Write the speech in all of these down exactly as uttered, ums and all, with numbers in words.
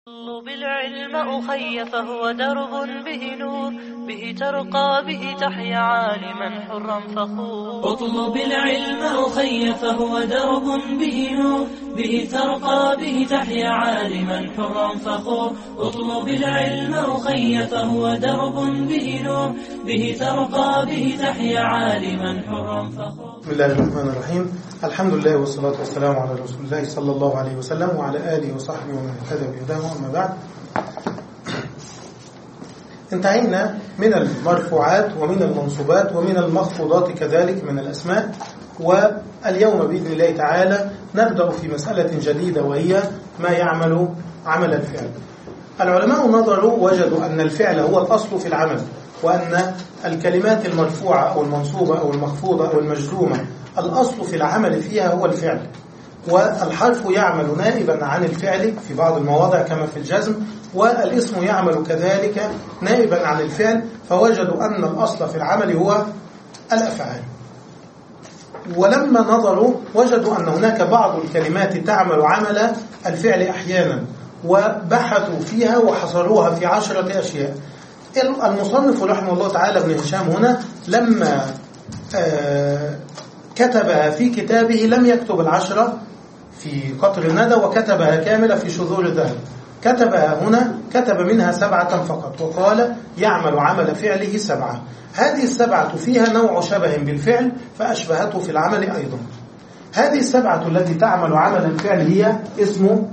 اطلب العلم أخي فهو درب به نور، به ترقى به تحيا عالما حرا فخور. اطلب العلم أخي فهو درب به نور، به ترقى به تحيا عالما حرا فخور. اطلب العلم أخي فهو درب به نور، به ترقى به تحيا عالما حرا فخور. بسم الله الرحمن الرحيم. الحمد لله والصلاة والسلام على رسول الله صلى الله عليه وسلم وعلى آله وصحبه ومن اهتدى بهداه. أما بعد، انتهينا من المرفوعات ومن المنصوبات ومن المخفوضات كذلك من الأسماء، واليوم بإذن الله تعالى نبدأ في مسألة جديدة وهي ما يعمل عمل الفعل. العلماء نظروا وجدوا أن الفعل هو الأصل في العمل، وأن الكلمات المرفوعة أو المنصوبة أو المخفوضة أو المجزومة الأصل في العمل فيها هو الفعل، والحرف يعمل نائبا عن الفعل في بعض المواضع كما في الجزم، والاسم يعمل كذلك نائبا عن الفعل، فوجدوا أن الأصل في العمل هو الأفعال. ولما نظروا وجدوا أن هناك بعض الكلمات تعمل عمل الفعل أحيانا، وبحثوا فيها وحصروها في عشرة أشياء. المصنف رحمه الله تعالى ابن هشام هنا لما آه كتبها في كتابه لم يكتب العشرة في قطر الندى وكتبها كاملة في شذور الذهب، كتبها هنا كتب منها سبعة فقط، وقال يعمل عمل فعله سبعة. هذه السبعة فيها نوع شبه بالفعل فأشبهته في العمل أيضا. هذه السبعة التي تعمل عمل الفعل هي اسم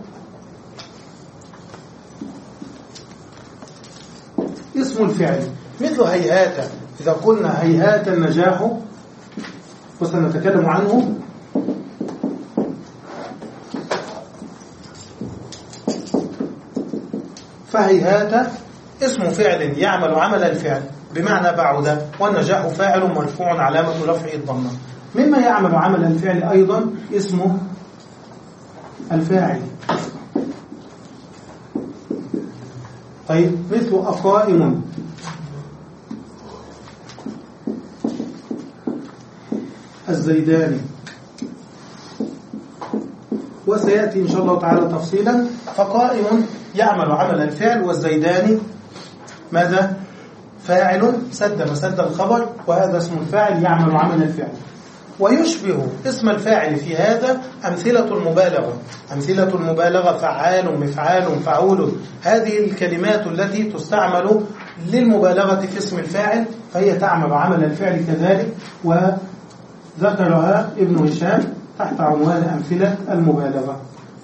اسم الفعل، مثل هيهات. إذا قلنا هيهات النجاح وسنتكلم عنه، فهيهات اسم فعل يعمل عمل الفعل بمعنى بعد، والنجاح فاعل مرفوع علامة رفعه الضمة. مما يعمل عمل الفعل أيضا اسم الفاعل. طيب، مثل أقائم، الزيداني، وسيأتي إن شاء الله تعالى تفصيلا. فقائم يعمل عمل الفعل، والزيداني ماذا؟ فاعل سد مسد الخبر، وهذا اسم الفاعل يعمل عمل الفعل. ويشبه اسم الفاعل في هذا أمثلة المبالغة. أمثلة المبالغة فعال، مفعال، فعول، هذه الكلمات التي تستعمل للمبالغة في اسم الفاعل فهي تعمل عمل الفعل كذلك، وذكرها ابن هشام تحت عنوان أمثلة المبالغة.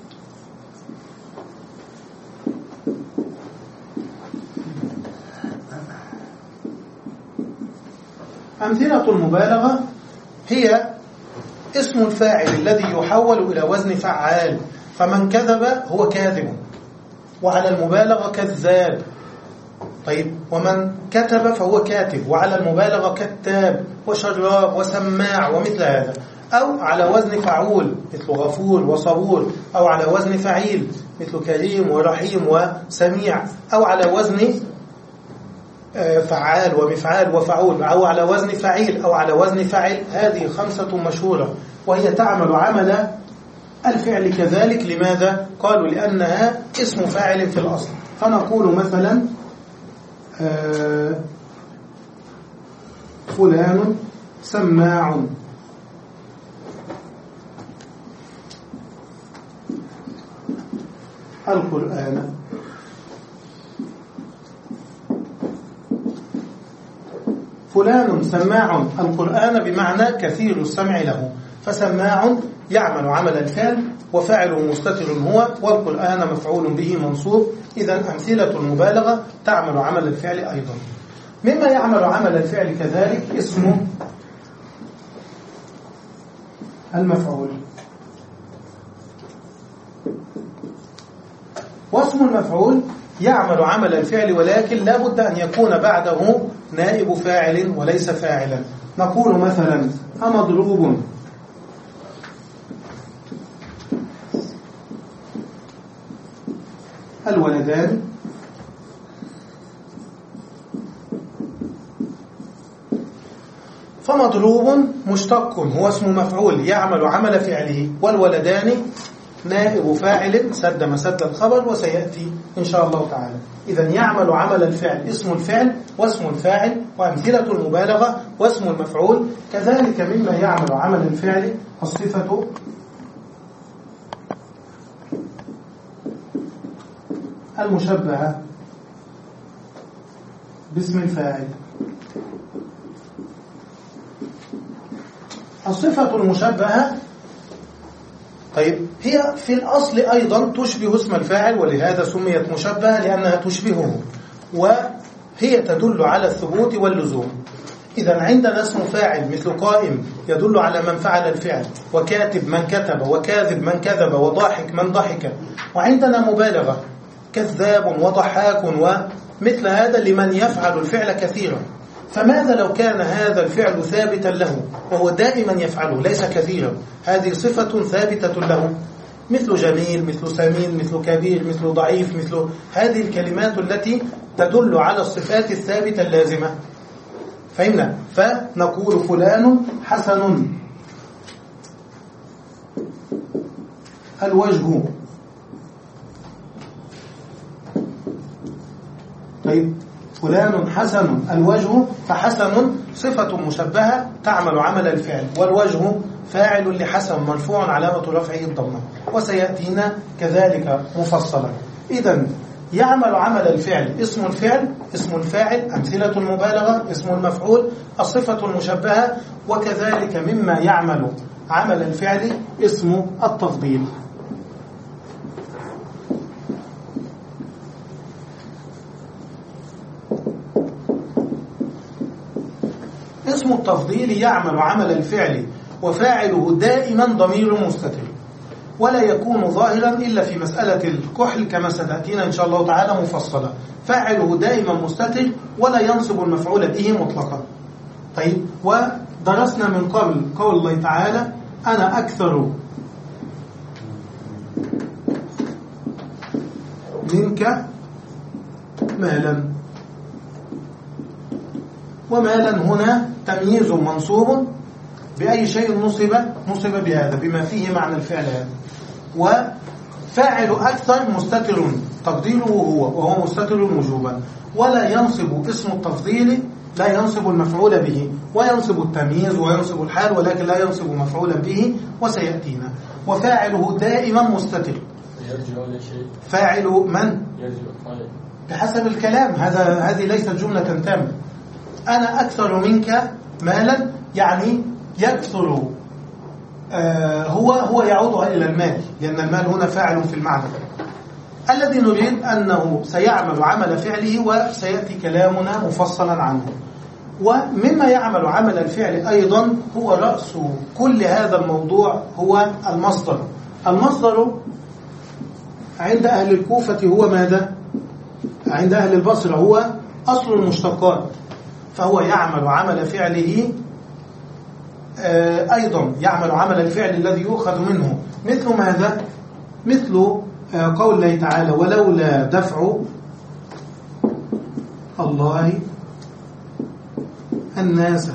أمثلة المبالغة هي اسم الفاعل الذي يحول إلى وزن فعال، فمن كذب هو كاذب، وعلى المبالغة كذاب. طيب، ومن كتب فهو كاتب، وعلى المبالغة كتاب وشراب وسماع ومثل هذا. أو على وزن فعول مثل غفور وصبور، أو على وزن فعيل مثل كريم ورحيم وسميع، أو على وزن فعال ومفعال وفعول، أو على وزن فعيل، أو على وزن فعل. هذه خمسة مشهورة، وهي تعمل عمل الفعل كذلك. لماذا؟ قالوا لأنها اسم فاعل في الأصل. فنقول مثلا آه فلان سماع، القرآن. فلان سماع القرآن بمعنى كثير السمع له، فسماع يعمل عمل الفعل وفاعله مستتر هو، والقرآن مفعول به منصوب. إذن أمثلة المبالغة تعمل عمل الفعل أيضا. مما يعمل عمل الفعل كذلك اسم المفعول. واسم المفعول يعمل عمل الفعل، ولكن لا بد أن يكون بعده نائب فاعل وليس فاعلا. نقول مثلا أمضروب، الولدان، فمضروب مشتق هو اسم مفعول يعمل عمل فعله، والولدان نائب فاعل سد مسد الخبر، وسيأتي إن شاء الله تعالى. إذا يعمل عمل الفعل اسم الفعل واسم الفاعل وأمثلة المبالغة واسم المفعول. كذلك مما يعمل عمل الفعل الصفة المشبهة باسم الفاعل. الصفة المشبهة طيب هي في الأصل أيضا تشبه اسم الفاعل، ولهذا سميت مشبهة لأنها تشبهه، وهي تدل على الثبوت واللزوم. إذا عندنا اسم فاعل مثل قائم يدل على من فعل الفعل، وكاتب من كتب، وكاذب من كذب، وضاحك من ضحك. وعندنا مبالغة كذاب وضحاك ومثل هذا لمن يفعل الفعل كثيرا. فماذا لو كان هذا الفعل ثابتا له وهو دائما يفعله ليس كثيرا؟ هذه صفة ثابتة له، مثل جميل، مثل سمين، مثل كبير، مثل ضعيف، مثل هذه الكلمات التي تدل على الصفات الثابتة اللازمة. فهمنا؟ فنقول فلان حسن الوجه. طيب فلان حسن الوجه، فحسن صفة مشبهة تعمل عمل الفعل، والوجه فاعل لحسن مرفوع علامة رفعه الضمة، وسيأتينا كذلك مفصلا. إذن يعمل عمل الفعل اسم الفعل، اسم الفاعل، أمثلة المبالغة، اسم المفعول، الصفة المشبهة، وكذلك مما يعمل عمل الفعل اسم التفضيل. اسم التفضيل يعمل عمل الفعل وفاعله دائما ضمير مستتر، ولا يكون ظاهرا إلا في مسألة الكحل كما ستأتينا إن شاء الله تعالى مفصلة. فاعله دائما مستتر ولا ينصب المفعول به مطلقا. طيب ودرسنا من قبل قول الله تعالى أنا أكثر منك مالا، ومالا هنا تمييز منصوب بأي شيء نصب نصب بهذا بما فيه معنى الفعل هذا. وفاعل أكثر مستتر تقديره هو، وهو مستتر وجوبا، ولا ينصب اسم التفضيل، لا ينصب المفعول به، وينصب التمييز وينصب الحال، ولكن لا ينصب مفعولا به، وسيأتينا. وفاعله دائما مستتر. فاعل من؟ بحسب الكلام، هذا هذه ليست جملة تامة. أنا أكثر منك مالا يعني يكثر، آه هو هو يعود إلى المال، لأن المال هنا فاعل في المعنى. الذي نريد أنه سيعمل عمل فعله، وسيأتي كلامنا مفصلا عنه. ومما يعمل عمل الفعل أيضا هو رأس كل هذا الموضوع هو المصدر. المصدر عند أهل الكوفة هو ماذا؟ عند أهل البصرة هو أصل المشتقات، فهو يعمل عمل فعله أيضا، يعمل عمل الفعل الذي يؤخذ منه، مثل ماذا؟ مثل قول الله تعالى ولولا دفع الله الناس،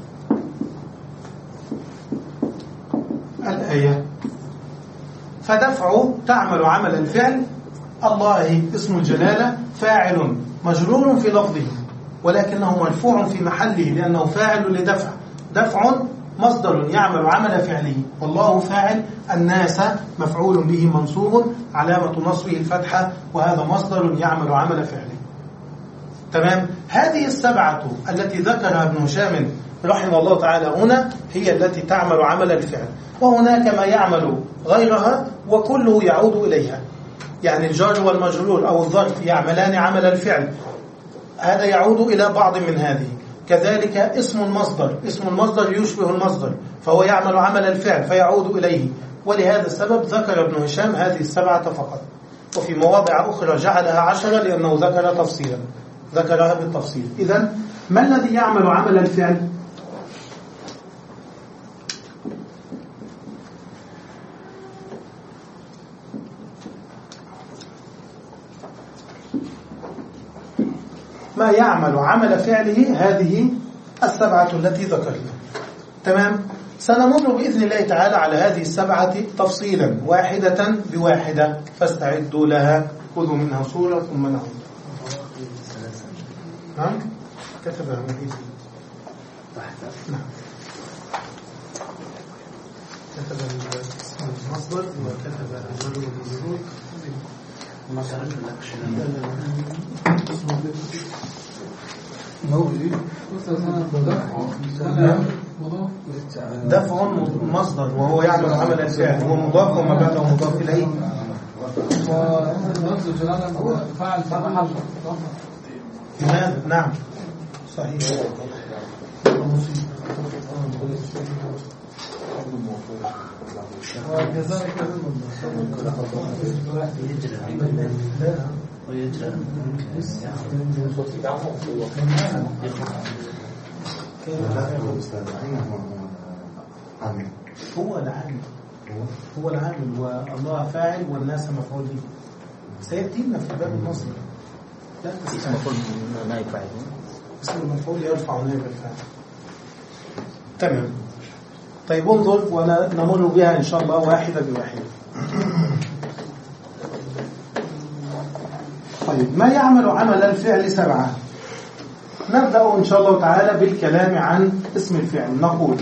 الآية. فدفع تعمل عمل الفعل، الله اسم الجلالة فاعل مجرور في لفظه، ولكنه مرفوع في محله لأنه فاعل لدفع. دفع مصدر يعمل عمل فعله، والله فاعل، الناس مفعول به منصوب علامة نصبه الفتحة، وهذا مصدر يعمل عمل فعله. تمام؟ هذه السبعة التي ذكرها ابن هشام رحمه الله تعالى هنا هي التي تعمل عمل الفعل، وهناك ما يعمل غيرها وكله يعود إليها. يعني الجار والمجرور أو الظرف يعملان عمل الفعل، هذا يعود إلى بعض من هذه. كذلك اسم المصدر، اسم المصدر يشبه المصدر، فهو يعمل عمل الفعل فيعود إليه. ولهذا السبب ذكر ابن هشام هذه السبعة فقط، وفي مواضع أخرى جعلها عشرة لأنه ذكر تفصيلا، ذكرها بالتفصيل. إذن ما الذي يعمل عمل الفعل؟ ما يعمل عمل فعله هذه السبعة التي ذكرنا. تمام؟ سنمر بإذن الله تعالى على هذه السبعة تفصيلا واحدة بواحدة، فاستعدوا لها، خذوا منها صورة ثم نعود. نعم كتبها مفيد. نعم كتب اسم المصدر وكتب الرجل بالزروج ما تعرف دفع مصدر وهو يعمل عمل الفعل، هو مضاف وما بعده مضاف إليه. نعم صحيح. هو العامل هو العامل والله فاعل والناس مفعول به. سيأتينا في باب المصدر. لا اسم مفعول نائب فاعل، اسم المفعول يرفع نائب الفاعل. تمام. طيب انظر ونمر بها إن شاء الله واحدة بواحدة. طيب ما يعمل عمل الفعل سبعة. نبدأ إن شاء الله تعالى بالكلام عن اسم الفعل. نقول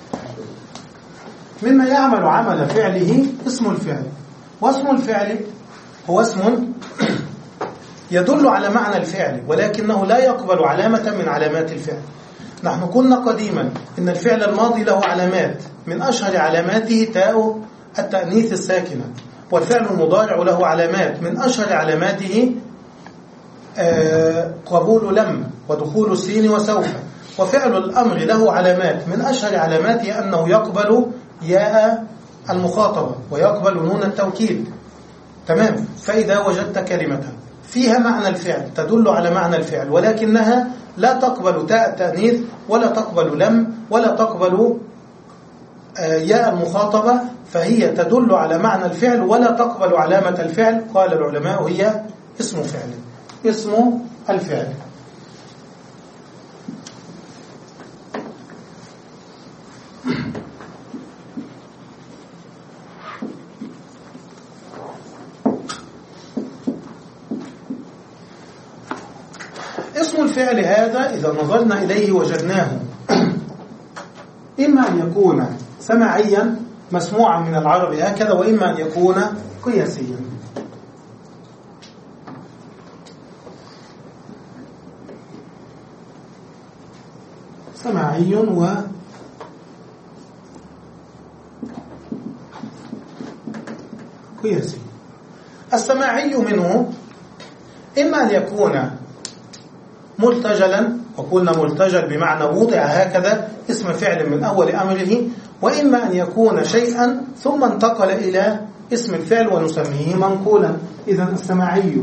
مما يعمل عمل فعله اسم الفعل، واسم الفعل هو اسم يدل على معنى الفعل ولكنه لا يقبل علامة من علامات الفعل. نحن قلنا قديما إن الفعل الماضي له علامات، من أشهر علاماته تاء التأنيث الساكنة، والفعل المضارع له علامات، من أشهر علاماته قبول لم ودخول السين وسوف، وفعل الأمر له علامات، من أشهر علاماته أنه يقبل ياء المخاطبة ويقبل نون التوكيد. تمام. فإذا وجدت كلمة فيها معنى الفعل تدل على معنى الفعل ولكنها لا تقبل تاء التأنيث ولا تقبل لم ولا تقبل ياء المخاطبة، فهي تدل على معنى الفعل ولا تقبل علامة الفعل، قال العلماء هي اسم فعل. اسم الفعل. اسم الفعل هذا إذا نظرنا إليه وجدناه إما أن يكون سماعيا مسموعا من العرب هكذا، وإما أن يكون قياسيا. سماعي و قياسي. السماعي منه إما أن يكون مرتجلا، وقلنا مرتجل بمعنى وضع هكذا اسم فعل من أول أمره، وإما أن يكون شيئا ثم انتقل إلى اسم الفعل ونسميه منقولا. إذن السماعي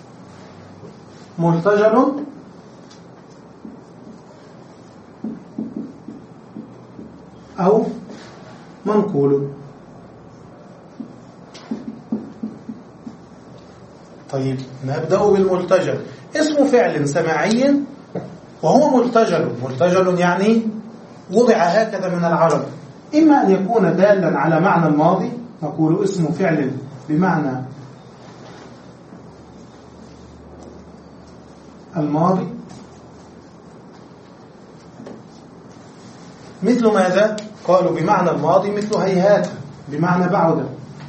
مرتجل أو منقول. طيب نبدأ بالمرتجل. اسم فعل سماعي وهو مرتجل. مرتجل يعني وضع هكذا من العرب، إما أن يكون دالا على معنى الماضي، نقول اسم فعل بمعنى الماضي، مثل ماذا؟ قالوا بمعنى الماضي مثل هيهات بمعنى بعد،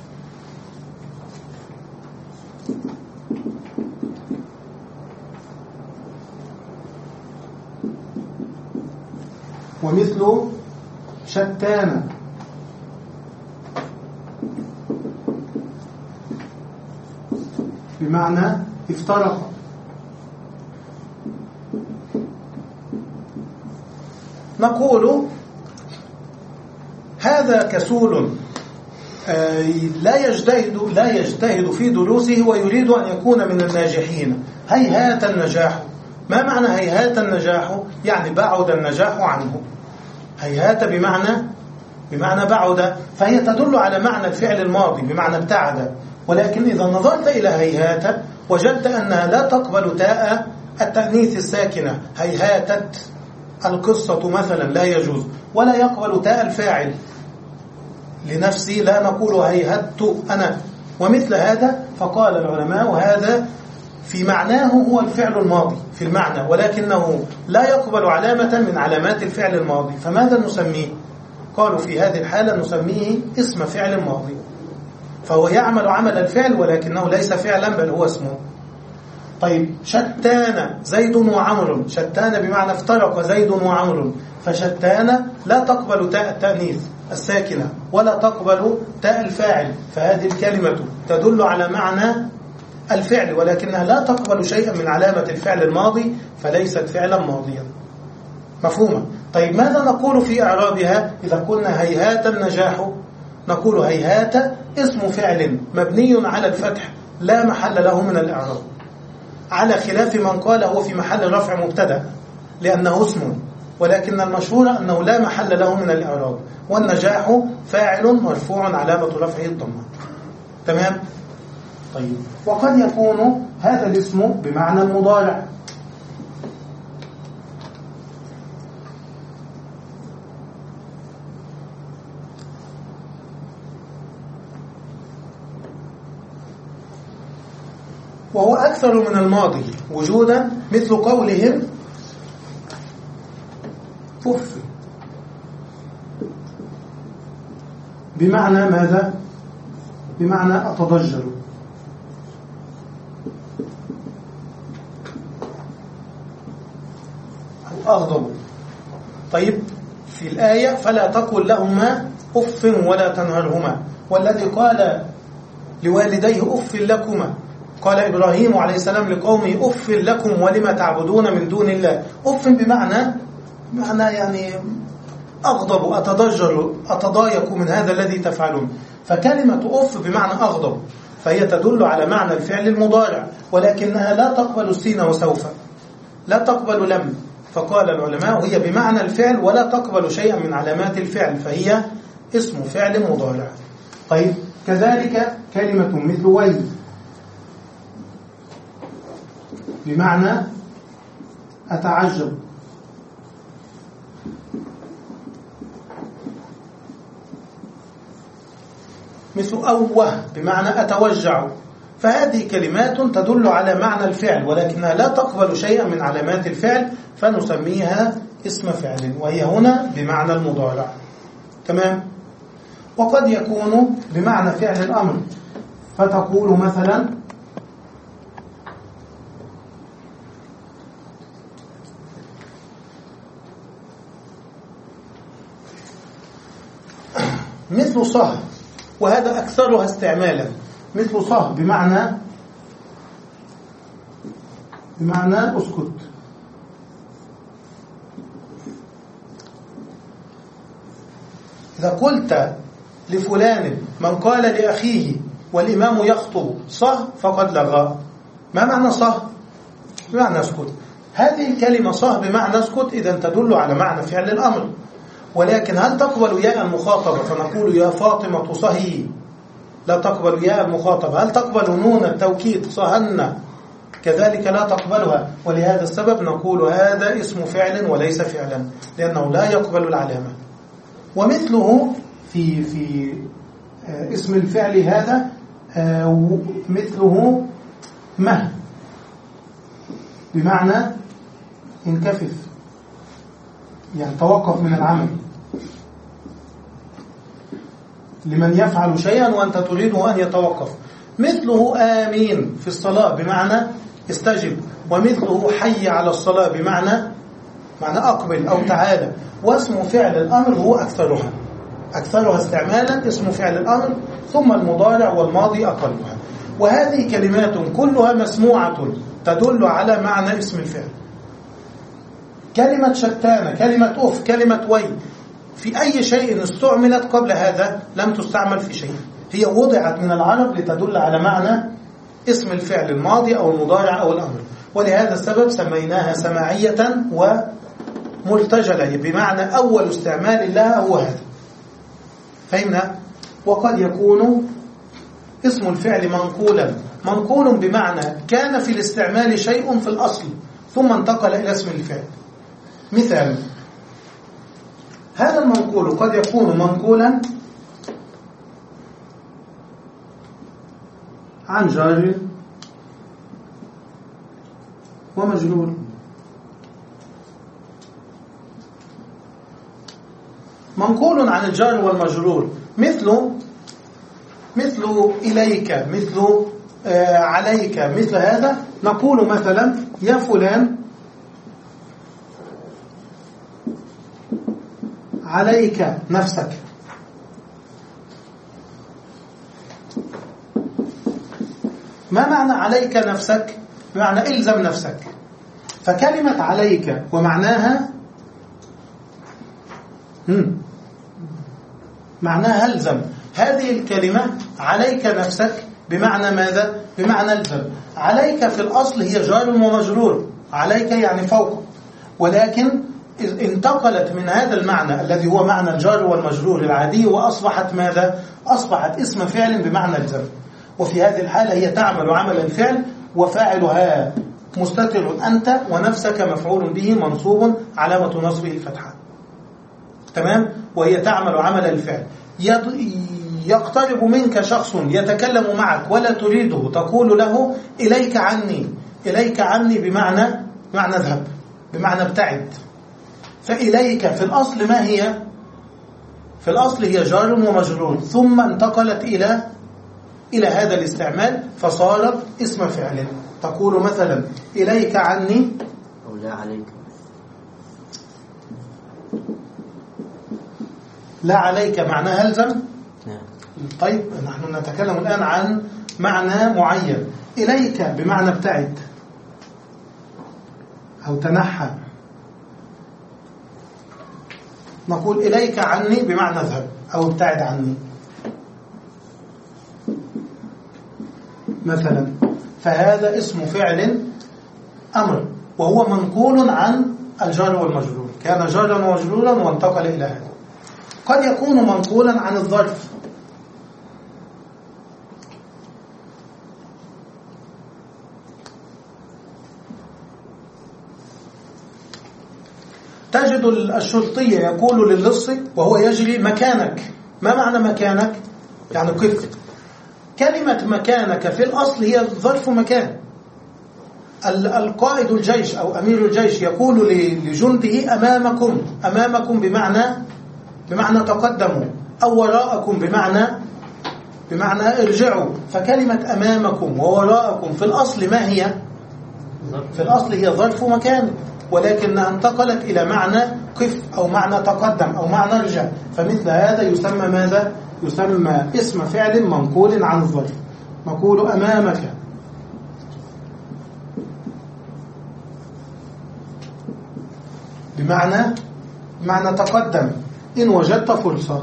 ومثل شتان بمعنى افترق. نقول هذا كسول لا يجتهد لا يجتهد في دروسه ويريد أن يكون من الناجحين. هيهات النجاح. ما معنى هيهات النجاح؟ يعني بعد النجاح عنه. هيهات بمعنى بمعنى بعد، فهي تدل على معنى الفعل الماضي بمعنى ابتعد، ولكن إذا نظرت إلى هيهات وجدت أنها لا تقبل تاء التأنيث الساكنة. هيهاتت القصة مثلا لا يجوز، ولا يقبل تاء الفاعل لنفسي، لا نقول هيهت أنا ومثل هذا. فقال العلماء هذا في معناه هو الفعل الماضي في المعنى، ولكنه لا يقبل علامة من علامات الفعل الماضي، فماذا نسميه؟ قالوا في هذه الحالة نسميه اسم فعل ماضي، فهو يعمل عمل الفعل ولكنه ليس فعلا بل هو اسمه. طيب شتان زيد وعمر، شتان بمعنى افترق زيد وعمر، فشتان لا تقبل تاء التأنيث الساكنة ولا تقبل تاء الفاعل، فهذه الكلمة تدل على معنى الفعل ولكنها لا تقبل شيئا من علامة الفعل الماضي، فليست فعلا ماضيا. مفهومة؟ طيب ماذا نقول في إعرابها إذا قلنا هيهات النجاح؟ نقول هيهات اسم فعل مبني على الفتح لا محل له من الإعراب، على خلاف من قال هو في محل رفع مبتدأ لأنه اسم، ولكن المشهور أنه لا محل له من الإعراب، والنجاح فاعل مرفوع علامة رفعه الضمة. تمام؟ طيب وقد يكون هذا الاسم بمعنى المضارع، وهو أكثر من الماضي وجودا، مثل قولهم أف، بمعنى ماذا؟ بمعنى أتضجر. أو أغضب. طيب في الآية فلا تقل لهما أف ولا تنهرهما، والذي قال لوالديه أف لكما، قال إبراهيم عليه السلام لقومه أف لكم ولما تعبدون من دون الله. أف بمعنى معنى يعني أغضب، أتضجر، أتضايق من هذا الذي تفعلون. فكلمة أف بمعنى أغضب، فهي تدل على معنى الفعل المضارع، ولكنها لا تقبل السين وسوف، لا تقبل لم. فقال العلماء هي بمعنى الفعل ولا تقبل شيئا من علامات الفعل، فهي اسم فعل مضارع. طيب كذلك كلمة مثل وي بمعنى أتعجب، مثل أوه بمعنى أتوجع، فهذه كلمات تدل على معنى الفعل ولكنها لا تقبل شيئا من علامات الفعل، فنسميها اسم فعل، وهي هنا بمعنى المضارع. تمام؟ وقد يكون بمعنى فعل الأمر، فتقول مثلا مثل صه، وهذا أكثرها استعمالا، مثل صه بمعنى بمعنى أسكت. إذا قلت لفلان من قال لأخيه والإمام يخطب صه فقد لغى. ما معنى صه؟ بمعنى اسكت. هذه الكلمة صه بمعنى اسكت إذا تدل على معنى فعل الأمر، ولكن هل تقبل ياء المخاطبة فنقول يا فاطمة صهي؟ لا تقبل ياء المخاطبة. هل تقبل نون التوكيد صهن؟ كذلك لا تقبلها، ولهذا السبب نقول هذا اسم فعل وليس فعلا، لأنه لا يقبل العلامة. ومثله في في اسم الفعل هذا مثله مه بمعنى انكفف، يعني توقف من العمل، لمن يفعل شيئا وأنت تريده أن يتوقف. مثله آمين في الصلاة بمعنى استجب، ومثله حي على الصلاة بمعنى معنى أقبل أو تعالى. واسم فعل الأمر هو أكثرها أكثرها استعمالا اسم فعل الأمر، ثم المضارع والماضي أقلها. وهذه كلمات كلها مسموعة تدل على معنى اسم الفعل. كلمة شتان، كلمة أف، كلمة وي، في أي شيء استعملت قبل هذا لم تستعمل في شيء، هي وضعت من العرب لتدل على معنى اسم الفعل الماضي أو المضارع أو الأمر، ولهذا السبب سميناها سماعية ومرتجلة، بمعنى أول استعمال لها هو هذا. فهمنا؟ وقد يكون اسم الفعل منقولا، منقول بمعنى كان في الاستعمال شيء في الأصل ثم انتقل إلى اسم الفعل. مثال: هذا المنقول قد يكون منقولا عن جار ومجرور. منقول عن الجار والمجرور مثل مثل إليك، مثل آه عليك، مثل هذا. نقول مثلا: يا فلان عليك نفسك. ما معنى عليك نفسك؟ بمعنى إلزم نفسك. فكلمة عليك ومعناها هم معناها الزم. هذه الكلمة عليك نفسك بمعنى ماذا؟ بمعنى الزم. عليك في الأصل هي جار ومجرور، عليك يعني فوق، ولكن انتقلت من هذا المعنى الذي هو معنى الجار والمجرور العادي وأصبحت ماذا؟ أصبحت اسم فعل بمعنى الزم. وفي هذه الحالة هي تعمل عمل الفعل وفاعلها مستتر أنت، ونفسك مفعول به منصوب علامة نصبه الفتحة. تمام؟ وهي تعمل عمل الفعل. يقترب منك شخص يتكلم معك ولا تريده، تقول له: إليك عني. إليك عني بمعنى بمعنى اذهب، بمعنى ابتعد. فإليك في الأصل ما هي؟ في الأصل هي جار ومجرور، ثم انتقلت إلى إلى هذا الاستعمال فصارت اسم فعل. تقول مثلا: إليك عني، أو لا عليك. لا عليك معناها الزم. نعم. طيب نحن نتكلم الآن عن معنى معين. إليك بمعنى ابتعد أو تنحى. نقول: إليك عني بمعنى اذهب أو ابتعد عني مثلا. فهذا اسم فعل أمر، وهو منقول عن الجار والمجرور، كان جارا ومجرورا وانتقل إلى هذا. قد يكون منقولا عن الظرف. تجد الشرطية يقول للص وهو يجري: مكانك. ما معنى مكانك؟ يعني قف. كلمة مكانك في الأصل هي ظرف مكان. القائد الجيش أو أمير الجيش يقول لجنده: أمامكم. أمامكم بمعنى بمعنى تقدموا، أو وراءكم بمعنى بمعنى ارجعوا. فكلمة أمامكم ووراءكم في الأصل ما هي؟ في الأصل هي ظرف مكان، ولكنها انتقلت إلى معنى قف أو معنى تقدم أو معنى ارجع. فمثل هذا يسمى ماذا؟ يسمى اسم فعل منقول عن الظرف. نقول: أمامك. بمعنى بمعنى تقدم إن وجدت فرصة.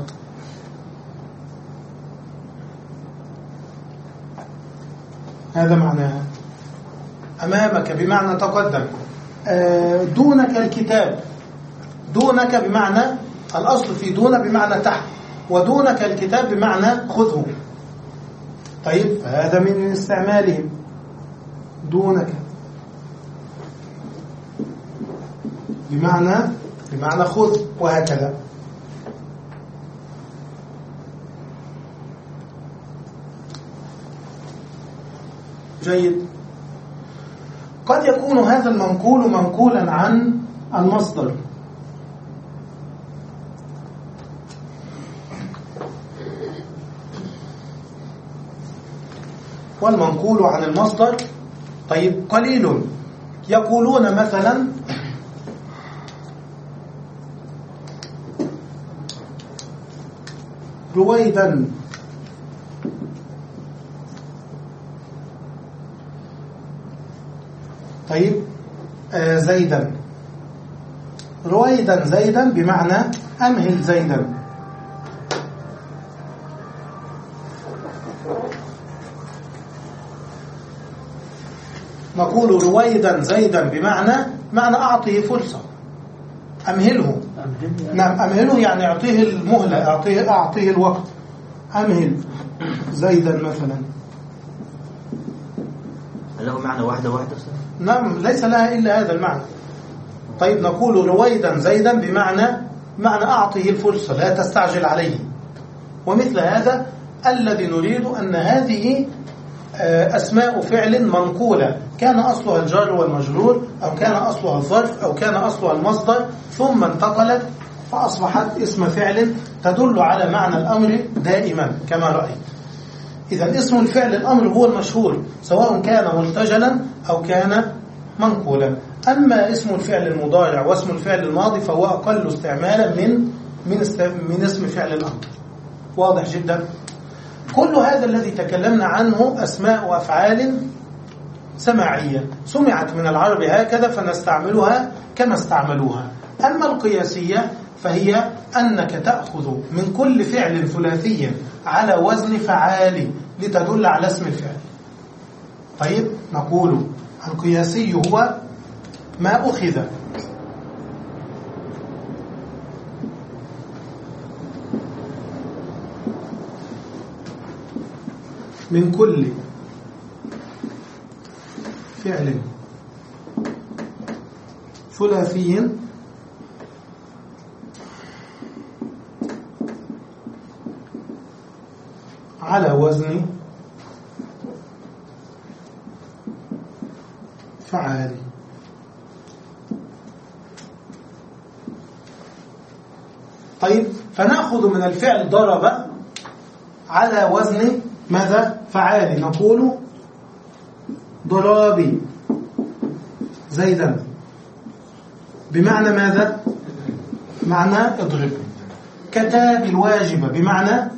هذا معناها. أمامك بمعنى تقدم. دونك الكتاب. دونك بمعنى الأصل في دون بمعنى تحت، ودونك الكتاب بمعنى خذه. طيب هذا من استعمالهم. دونك بمعنى بمعنى خذ، وهكذا. جيد. قد يكون هذا المنقول منقولا عن المصدر. والمنقول عن المصدر طيب قليل. يقولون مثلا: رويدا. طيب آه زيدا. رويدا زيدا بمعنى أمهل زيدا. نقول رويدا زيدا بمعنى معنى أعطيه فرصة، أمهله. نعم، أمهله يعني أعطيه المهلة، أعطيه, أعطيه الوقت. أمهل زيدا مثلا. هل له معنى واحدة واحدة؟ نعم، ليس لها إلا هذا المعنى. طيب نقول رويدا زيدا بمعنى معنى أعطيه الفرصة، لا تستعجل عليه. ومثل هذا الذي نريد أن هذه أسماء فعل منقولة كان أصلها الجار والمجرور، أو كان أصلها الظرف، أو كان أصلها المصدر، ثم انتقلت فأصبحت اسم فعل تدل على معنى الأمر دائما كما رأيت. إذا اسم الفعل الأمر هو المشهور سواء كان مرتجلا أو كان منقولا. أما اسم الفعل المضارع واسم الفعل الماضي فهو أقل استعمالا من من, من اسم فعل الأمر. واضح جدا. كل هذا الذي تكلمنا عنه أسماء وأفعال سماعية سمعت من العرب هكذا فنستعملها كما استعملوها. أما القياسية فهي أنك تأخذ من كل فعل ثلاثي على وزن فعال لتدل على اسم الفعل. طيب نقول القياسي هو ما أخذ من كل فعل ثلاثي على وزن فعال. طيب فنأخذ من الفعل ضرب على وزن ماذا؟ فعال. نقول ضرابي زيدا بمعنى ماذا؟ معنى اضرب. كتاب الواجب بمعنى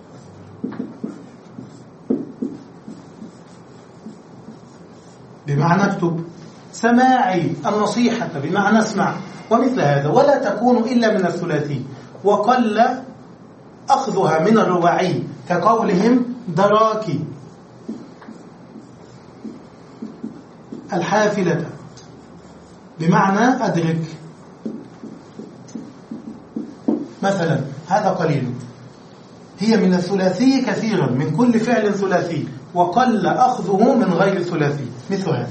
بمعنى اكتب. سماعي النصيحة بمعنى اسمع. ومثل هذا. ولا تكون إلا من الثلاثي، وقل أخذها من الرباعي كقولهم دراكي الحافلة بمعنى أدرك مثلا. هذا قليل. هي من الثلاثي كثيرا من كل فعل ثلاثي، وقل أخذه من غير الثلاثي مثل هذا.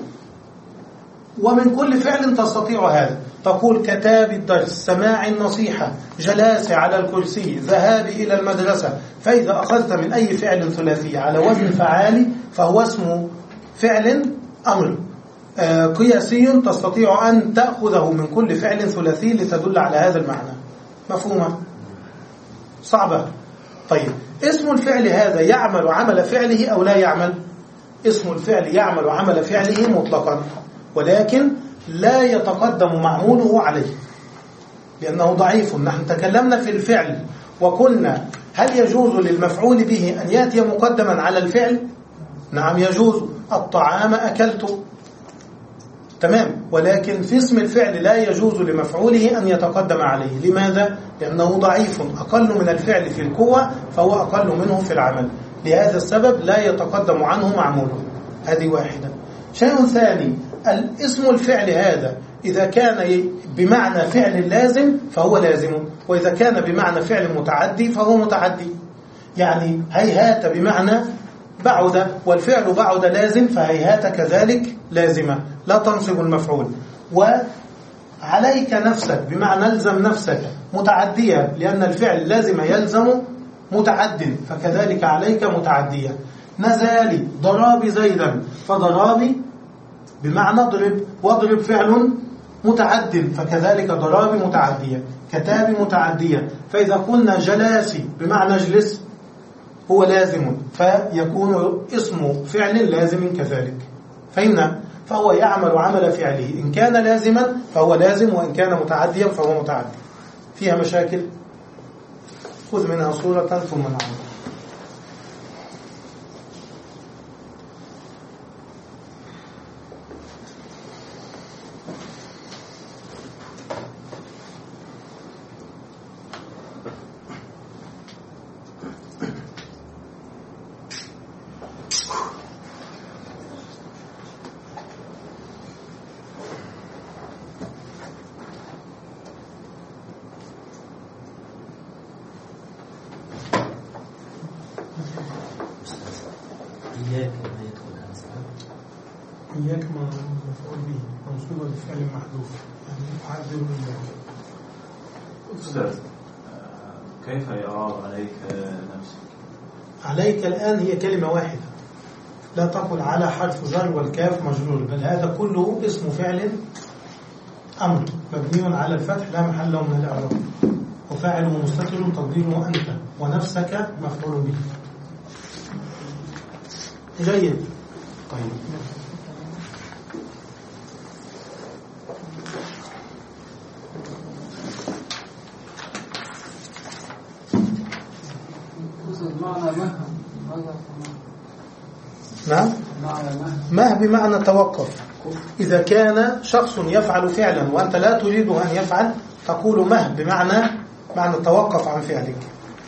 ومن كل فعل تستطيع هذا. تقول كتاب الدرس، سماع النصيحة، جلاسي على الكرسي، ذهابي إلى المدرسة. فإذا أخذت من أي فعل ثلاثي على وزن فعالي فهو اسم فعل أمر آه قياسي تستطيع أن تأخذه من كل فعل ثلاثي لتدل على هذا المعنى. مفهومة؟ صعبة. طيب اسم الفعل هذا يعمل عمل فعله أو لا يعمل؟ اسم الفعل يعمل عمل فعله مطلقا، ولكن لا يتقدم معموله عليه لأنه ضعيف. نحن تكلمنا في الفعل وقلنا هل يجوز للمفعول به أن يأتي مقدما على الفعل؟ نعم يجوز. الطعام أكلت، تمام. ولكن في اسم الفعل لا يجوز لمفعوله أن يتقدم عليه. لماذا؟ لأنه ضعيف، أقل من الفعل في القوة فهو أقل منه في العمل. لهذا السبب لا يتقدم عنه معموله. هذه واحدة. شيء ثاني، الاسم الفعل هذا إذا كان بمعنى فعل لازم فهو لازم، وإذا كان بمعنى فعل متعدي فهو متعدي. يعني هيهات بمعنى بعد، والفعل بعد لازم، فهيهات كذلك لازمة لا تنصب المفعول. وعليك نفسك بمعنى الزم نفسك متعدية، لأن الفعل لازم يلزم متعد، فكذلك عليك متعدية. نزالي ضرابي زيدا، فضرابي بمعنى اضرب، واضرب فعل متعد، فكذلك ضرابي متعدية. كتابي متعدية. فإذا قلنا جلاسي بمعنى اجلس هو لازم، فيكون اسم فعل لازم كذلك. فإن فهو يعمل عمل فعله، إن كان لازما فهو لازم، وإن كان متعديا فهو متعدي. فيها مشاكل؟ خذ منها صورة ثم نعود. إياك ما يدخل هذا. إياك ما مفعول به منصوبة بفعل محذوف يعني يحذر الله. أستاذ كيف يعرض عليك نفسك؟ عليك الآن هي كلمة واحدة، لا تقل على حرف جر والكاف مجرور، بل هذا كله اسم فعل أمر مبني على الفتح لا محل له من الإعراب، وفاعله مستتر تقديره أنت، ونفسك مفعول به. جيد. طيب نعم ما بمعنى توقف. إذا كان شخص يفعل فعلا وأنت لا تريد أن يفعل تقول مه بمعنى معنى توقف عن فعلك.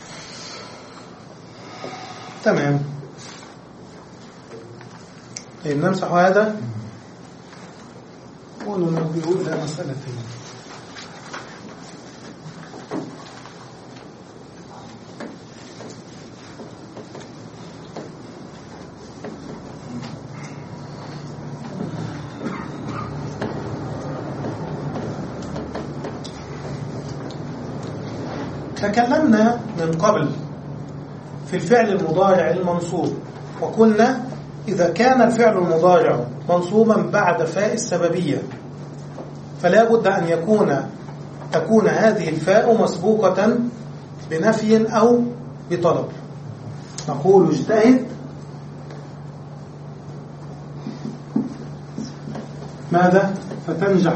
تمام. طيب نمسح هذا وننبه إلى مسألتين. تكلمنا من قبل في الفعل المضارع المنصوب وقلنا إذا كان الفعل المضارع منصوبا بعد فاء السببية فلا بد أن يكون تكون هذه الفاء مسبوقة بنفي أو بطلب. نقول اجتهد ماذا؟ فتنجح.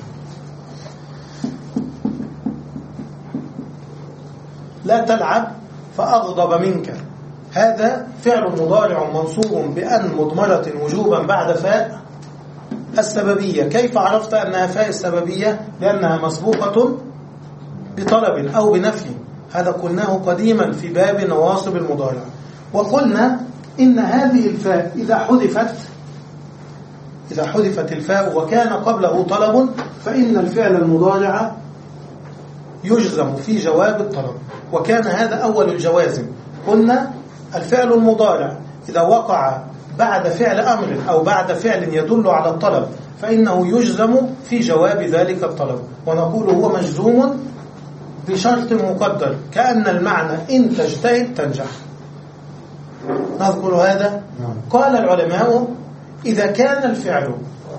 لا تلعب فأغضب منك. هذا فعل مضارع منصوب بأن مضمرة وجوبا بعد فاء السببية. كيف عرفت أنها فاء السببية؟ لأنها مسبوقة بطلب أو بنفي. هذا قلناه قديما في باب نواصب المضارع، وقلنا إن هذه الفاء إذا حذفت إذا حذفت الفاء وكان قبله طلب فإن الفعل المضارع يجزم في جواب الطلب، وكان هذا أول الجوازم. قلنا الفعل المضارع إذا وقع بعد فعل أمر أو بعد فعل يدل على الطلب فإنه يجزم في جواب ذلك الطلب، ونقول هو مجزوم بشرط مقدر كأن المعنى إن تجتهد تنجح. نذكر هذا. قال العلماء إذا كان الفعل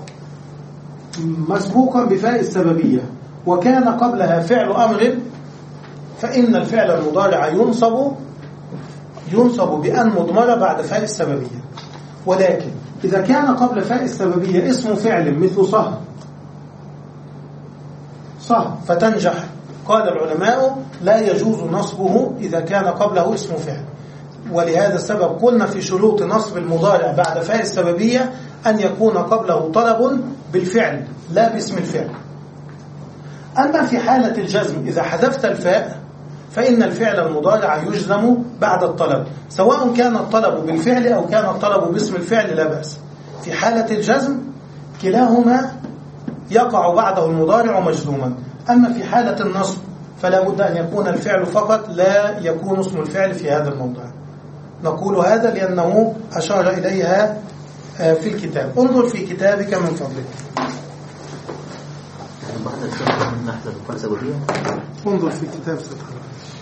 مسبوقا بفاء السببية وكان قبلها فعل أمر فإن الفعل المضارع ينصب ينصب بأن مضمرة بعد فاء السببية. ولكن إذا كان قبل فاء السببية اسم فعل مثل صه صه فتنجح، قال العلماء لا يجوز نصبه إذا كان قبله اسم فعل. ولهذا السبب قلنا في شروط نصب المضارع بعد فاء السببية أن يكون قبله طلب بالفعل لا باسم الفعل. أما في حالة الجزم إذا حذفت الفاء فإن الفعل المضارع يجزم بعد الطلب، سواء كان الطلب بالفعل أو كان الطلب باسم الفعل لا بأس. في حالة الجزم كلاهما يقع بعده المضارع مجزوما. أما في حالة النصب فلا بد أن يكون الفعل فقط لا يكون اسم الفعل في هذا الموضع. نقول هذا لأنه أشار إليها في الكتاب. انظر في كتابك من فضلك. انظر في كتاب ستخرج.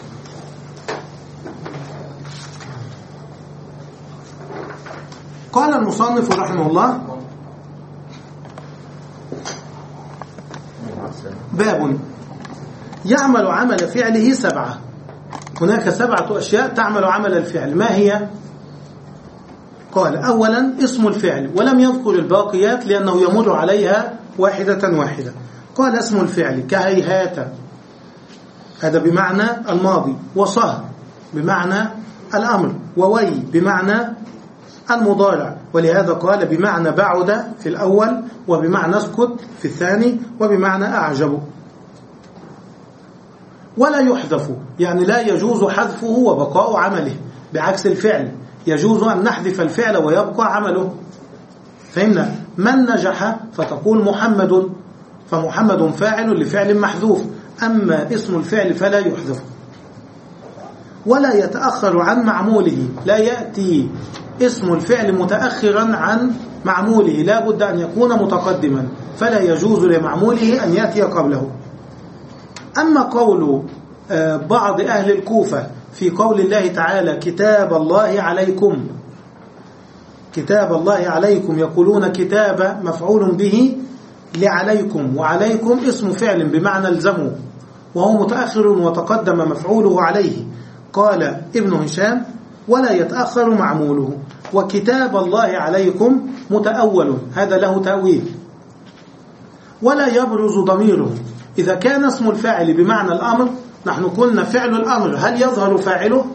قال المصنف رحمه الله باب يعمل عمل فعله سبعة. هناك سبعة أشياء تعمل عمل الفعل. ما هي؟ قال أولا اسم الفعل، ولم يذكر الباقيات لأنه يمر عليها واحدة واحدة. قال اسم الفعل كهيهات هذا بمعنى الماضي، وصه بمعنى الأمر، ووي بمعنى المضارع، ولهذا قال بمعنى بعد في الأول، وبمعنى اسكت في الثاني، وبمعنى أعجب. ولا يحذف يعني لا يجوز حذفه وبقاء عمله، بعكس الفعل يجوز أن نحذف الفعل ويبقى عمله. فهمنا؟ من نجح فتقول محمد، فمحمد فاعل لفعل محذوف، أما اسم الفعل فلا يحذف. ولا يتأخر عن معموله، لا يأتي اسم الفعل متأخرا عن معموله لا بد أن يكون متقدما، فلا يجوز لمعموله أن يأتي قبله. أما قول بعض أهل الكوفة في قول الله تعالى كتاب الله عليكم، كتاب الله عليكم، يقولون كتاب مفعول به لعليكم، وعليكم اسم فعل بمعنى الزموا، وهو متأخر وتقدم مفعوله عليه. قال ابن هشام ولا يتأخر معموله، وكتاب الله عليكم متأول، هذا له تأويل. ولا يبرز ضميره، إذا كان اسم الفاعل بمعنى الأمر، نحن قلنا فعل الأمر هل يظهر فاعله؟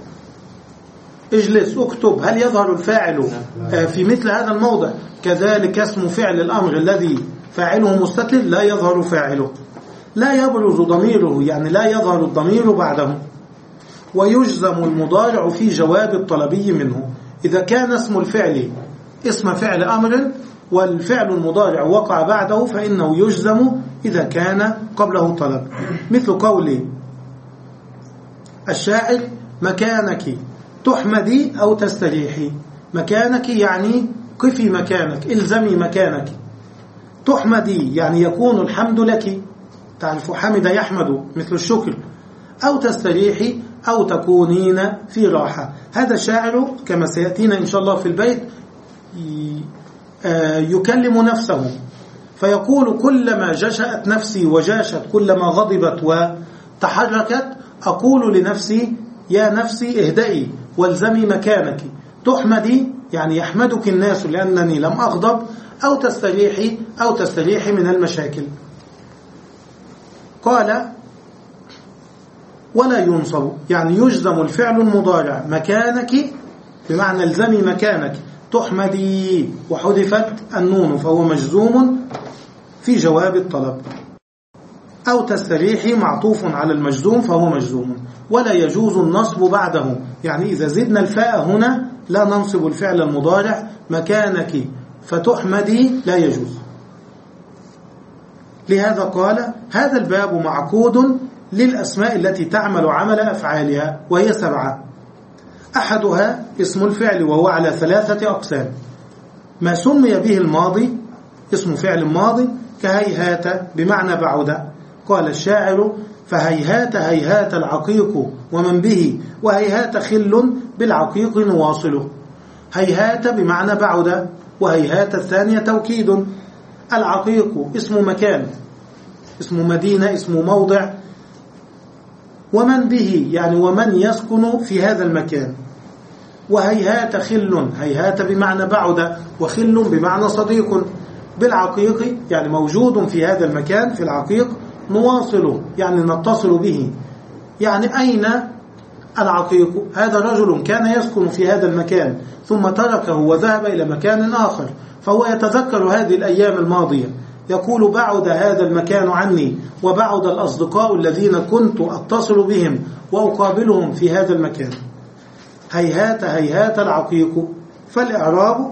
اجلس، اكتب، هل يظهر الفاعل في مثل هذا الموضع؟ كذلك اسم فعل الأمر الذي فاعله مستتر لا يظهر فاعله. لا يبرز ضميره، يعني لا يظهر الضمير بعده. ويجزم المضارع في جواب الطلبي منه، إذا كان اسم الفعل اسم فعل أمر والفعل المضارع وقع بعده فإنه يجزم إذا كان قبله طلب، مثل قول الشاعر مكانك تحمدي أو تستريحي. مكانك يعني قفي مكانك، الزمي مكانك. تحمدي يعني يكون الحمد لك، تعرف حمد يحمد مثل الشكر. أو تستريحي أو تكونين في راحة. هذا الشاعر كما سيأتينا إن شاء الله في البيت يكلم نفسه فيقول كلما جشأت نفسي وجاشت، كلما غضبت وتحركت أقول لنفسي يا نفسي اهدئي والزمي مكانك. تحمدي يعني يحمدك الناس لأنني لم أغضب. أو تستريحي أو تستريحي من المشاكل. قال ولا ينصب يعني يجزم الفعل المضارع مكانك بمعنى الزمي مكانك. تحمدي وحذفت النون فهو مجزوم في جواب الطلب. أو تستريحي معطوف على المجزوم فهو مجزوم. ولا يجوز النصب بعده، يعني إذا زدنا الفاء هنا لا ننصب الفعل المضارع مكانك فتحمدي، لا يجوز. لهذا قال هذا الباب معقود للأسماء التي تعمل عمل أفعالها، وهي سبعة. أحدها اسم الفعل وهو على ثلاثة أقسام. ما سمي به الماضي اسم فعل ماضي كهيهات بمعنى بعد. قال الشاعر فهيهات هيهات العقيق ومن به، وهيهات خل بالعقيق نواصله. هيهات بمعنى بعد، وهيهات الثانية توكيد. العقيق اسم مكان، اسم مدينة، اسم موضع. ومن به يعني ومن يسكن في هذا المكان. وهيهات خل، هيهات بمعنى بعد، وخل بمعنى صديق. بالعقيق يعني موجود في هذا المكان في العقيق. نواصله يعني نتصل به، يعني أين العقيق؟ هذا رجل كان يسكن في هذا المكان ثم تركه وذهب إلى مكان آخر، فهو يتذكر هذه الأيام الماضية، يقول بعد هذا المكان عني، وبعد الأصدقاء الذين كنت أتصل بهم وأقابلهم في هذا المكان. هيهات هيهات العقيق. فالإعراب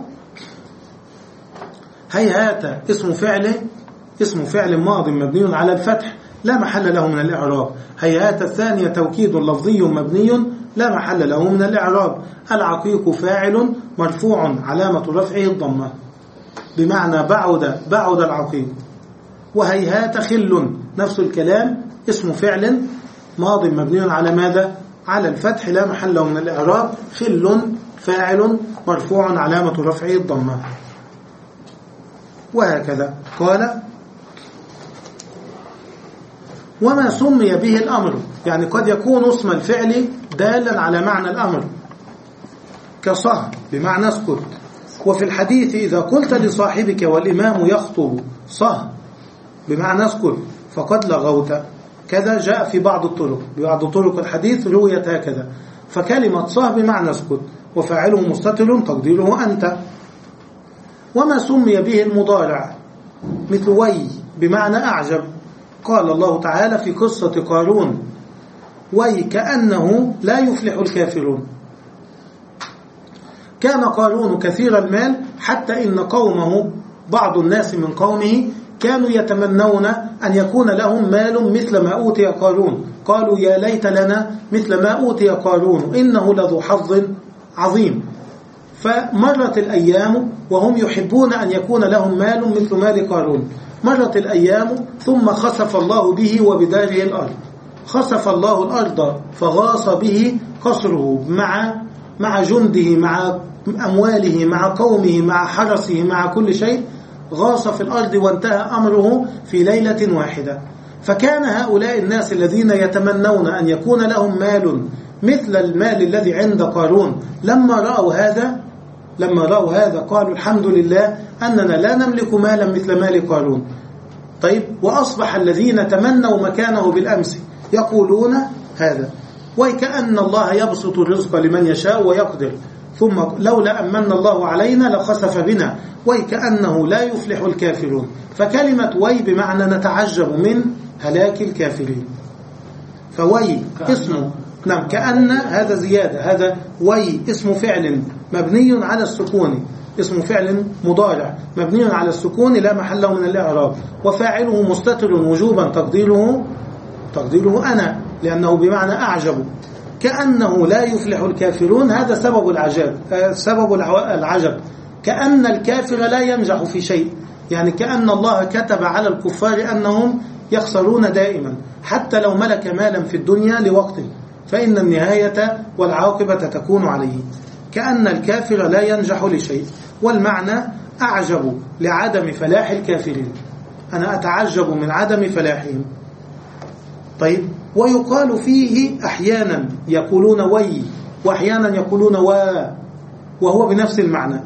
هيهات اسم فعل اسم فعل ماض مبني على الفتح لا محل له من الإعراب. هيهات الثانية توكيد لفظي مبني لا محل له من الإعراب. العقيق فاعل مرفوع علامة رفعه الضمة بمعنى بعد بعد العقيق. وهيهات خل نفس الكلام اسم فعل ماض مبني على ماذا؟ على الفتح لا محل له من الإعراب. خل فاعل مرفوع علامة رفعه الضمة. وهكذا قال وما سمي به الأمر، يعني قد يكون اسم الفعل دالا على معنى الأمر كصه بمعنى اسكت. وفي الحديث إذا قلت لصاحبك والإمام يخطب صه بمعنى اسكت فقد لغوت. كذا جاء في بعض الطرق، بعض طرق الحديث رويت هكذا. فكلمة صه بمعنى اسكت وفاعله مستتر تقديره أنت. وما سمي به المضارع مثل وي بمعنى أعجب. قال الله تعالى في قصة قارون وي كأنه لا يفلح الكافرون. كان قارون كثير المال حتى إن قومه بعض الناس من قومه كانوا يتمنون أن يكون لهم مال مثل ما أوتي قارون. قالوا يا ليت لنا مثل ما أوتي قارون إنه لذو حظ عظيم. فمرت الأيام وهم يحبون أن يكون لهم مال مثل مال قارون. مرت الأيام ثم خسف الله به وبداره الأرض. خسف الله الأرض فغاص به قصره مع مع جنده مع أمواله مع قومه مع حرسه مع كل شيء، غاص في الأرض وانتهى أمره في ليلة واحدة. فكان هؤلاء الناس الذين يتمنون أن يكون لهم مال مثل المال الذي عند قارون لما رأوا هذا لما رأوا هذا قالوا الحمد لله أننا لا نملك مالا مثل مال قارون. طيب، وأصبح الذين تمنوا مكانه بالأمس يقولون هذا، وكأن الله يبسط الرزق لمن يشاء ويقدر، ثم لولا أمن الله علينا لخسف بنا، وكأنه لا يفلح الكافرون. فكلمة وي بمعنى نتعجب من هلاك الكافرين. فوي اسمه نعم كأن، هذا زيادة، هذا وي اسم فعل مبني على السكون، اسم فعل مضارع مبني على السكون لا محل له من الإعراب، وفاعله مستتر وجوبا تقديره تقديره أنا، لأنه بمعنى أعجب. كأنه لا يفلح الكافرون، هذا سبب العجب سبب العجب كأن الكافر لا ينجح في شيء، يعني كأن الله كتب على الكفار أنهم يخسرون دائما، حتى لو ملك مالا في الدنيا لوقت فإن النهاية والعاقبة تكون عليه. كأن الكافر لا ينجح لشيء، والمعنى أعجب لعدم فلاح الكافرين، أنا أتعجب من عدم فلاحهم. طيب، ويقال فيه أحيانا يقولون وي وأحيانا يقولون وا، وهو بنفس المعنى.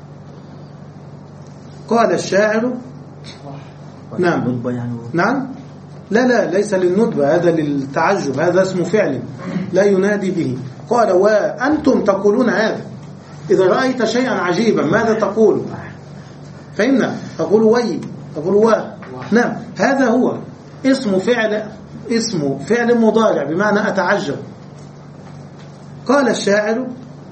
قال الشاعر نعم نعم لا لا ليس للندبة، هذا للتعجب، هذا اسم فعل لا ينادي به. قال وأنتم تقولون هذا، إذا رأيت شيئا عجيبا ماذا تقول؟ فإن تقول وي، تقول وا. نعم، هذا هو اسم فعل اسم فعل مضارع بمعنى أتعجب. قال الشاعر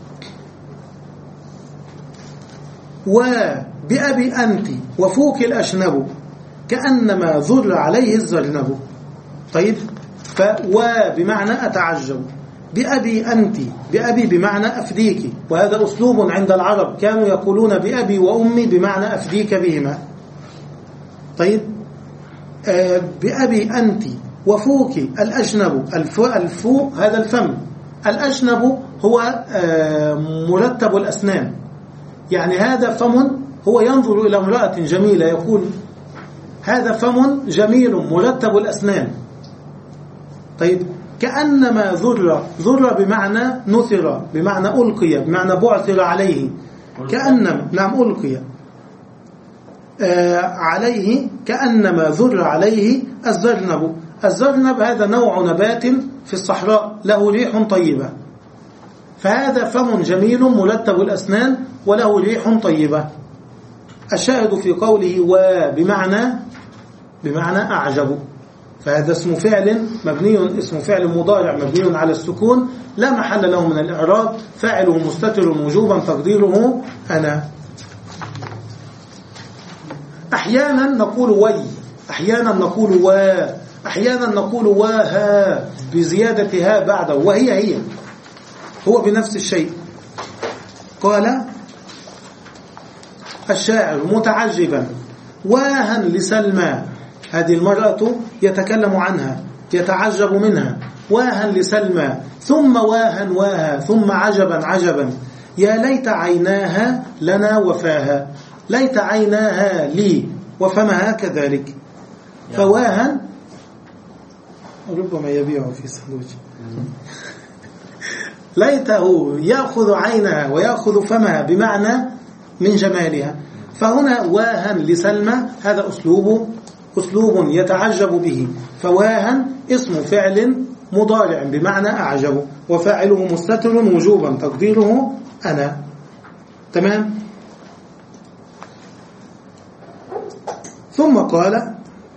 وبأبي أنت وفوك الأشنب كأنما ذر عليه الزرنب. طيب، فوا بمعنى أتعجب، بأبي أنت، بأبي بمعنى أفديك، وهذا أسلوب عند العرب، كانوا يقولون بأبي وأمي بمعنى أفديك بهما. طيب، آه بأبي أنت وفوك الأشنب، الفوق هذا الفم، الأشنب هو آه مرتب الأسنان، يعني هذا فم هو ينظر إلى امرأة جميلة يقول هذا فم جميل مرتب الأسنان. طيب، كأنما ذر، ذر بمعنى نثر، بمعنى ألقي، بمعنى بعثر عليه، كأنما نعم ألقي آه عليه، كأنما ذر عليه الزرنب. الزرنب هذا نوع نبات في الصحراء له ريح طيبة، فهذا فم جميل مرتب الأسنان وله ريح طيبة. الشاهد في قوله وبمعنى بمعنى أعجب، فهذا اسم فعل مبني، اسم فعل مضارع مبني على السكون لا محل له من الإعراب، فاعله مستتر وجوبا تقديره أنا. أحيانا نقول وي، أحيانا نقول وا، أحيانا نقول واها بزيادة ها بعده، وهي هي هو بنفس الشيء. قال الشاعر متعجبا واها لسلمى، هذه المرأة يتكلم عنها يتعجب منها، واها لسلمى، ثم واها واها، ثم عجبا عجبا، يا ليت عيناها لنا وفاها، ليت عيناها لي وفمها كذلك. فواها ربما يبيع في سندوتش ليته يأخذ عينها ويأخذ فمها بمعنى من جمالها. فهنا واها لسلمى هذا أسلوب أسلوب يتعجب به. فواها اسم فعل مضارع بمعنى أعجب، وفاعله مستتر وجوبا تقديره أنا. تمام. ثم قال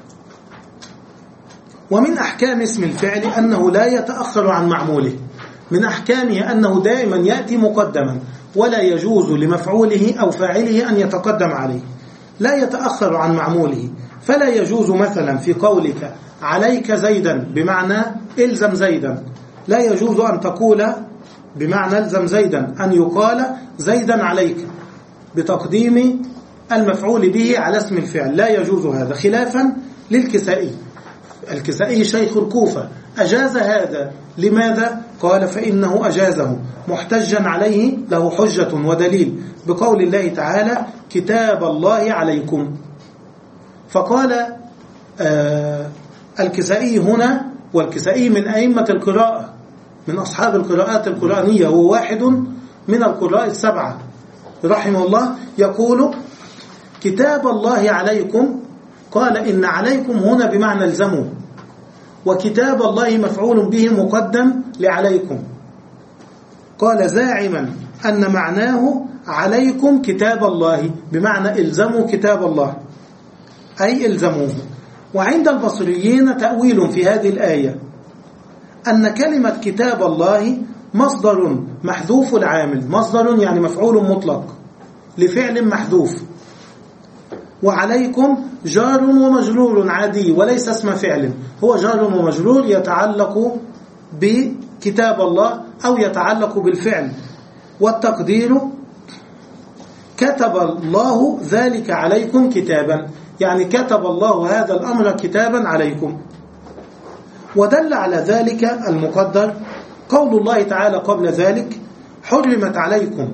ومن أحكام اسم الفعل أنه لا يتأخر عن معموله، من أحكامه أنه دائما يأتي مقدما، ولا يجوز لمفعوله أو فاعله أن يتقدم عليه، لا يتأخر عن معموله. فلا يجوز مثلا في قولك عليك زيدا بمعنى إلزم زيدا، لا يجوز أن تقول بمعنى الزم زيدا، أن يقال زيدا عليك بتقديم المفعول به على اسم الفعل، لا يجوز هذا، خلافا للكسائي. الكسائي شيخ الكوفة أجاز هذا. لماذا؟ قال فإنه أجازه محتجا عليه، له حجة ودليل بقول الله تعالى كتاب الله عليكم. فقال آه الكسائي هنا، والكسائي من أئمة القراءة، من أصحاب القراءات القرآنية، هو واحد من القراء السبعة رحمه الله، يقول كتاب الله عليكم، قال إن عليكم هنا بمعنى الزموا، وكتاب الله مفعول به مقدم لعليكم. قال زاعما أن معناه عليكم كتاب الله بمعنى الزموا كتاب الله، أي الزموه. وعند البصريين تأويل في هذه الآية أن كلمة كتاب الله مصدر محذوف العامل، مصدر يعني مفعول مطلق لفعل محذوف، وعليكم جار ومجرور عادي وليس اسم فعل، هو جار ومجرور يتعلق بكتاب الله أو يتعلق بالفعل، والتقدير كتب الله ذلك عليكم كتابا، يعني كتب الله هذا الأمر كتابا عليكم. ودل على ذلك المقدر قول الله تعالى قبل ذلك حرمت عليكم.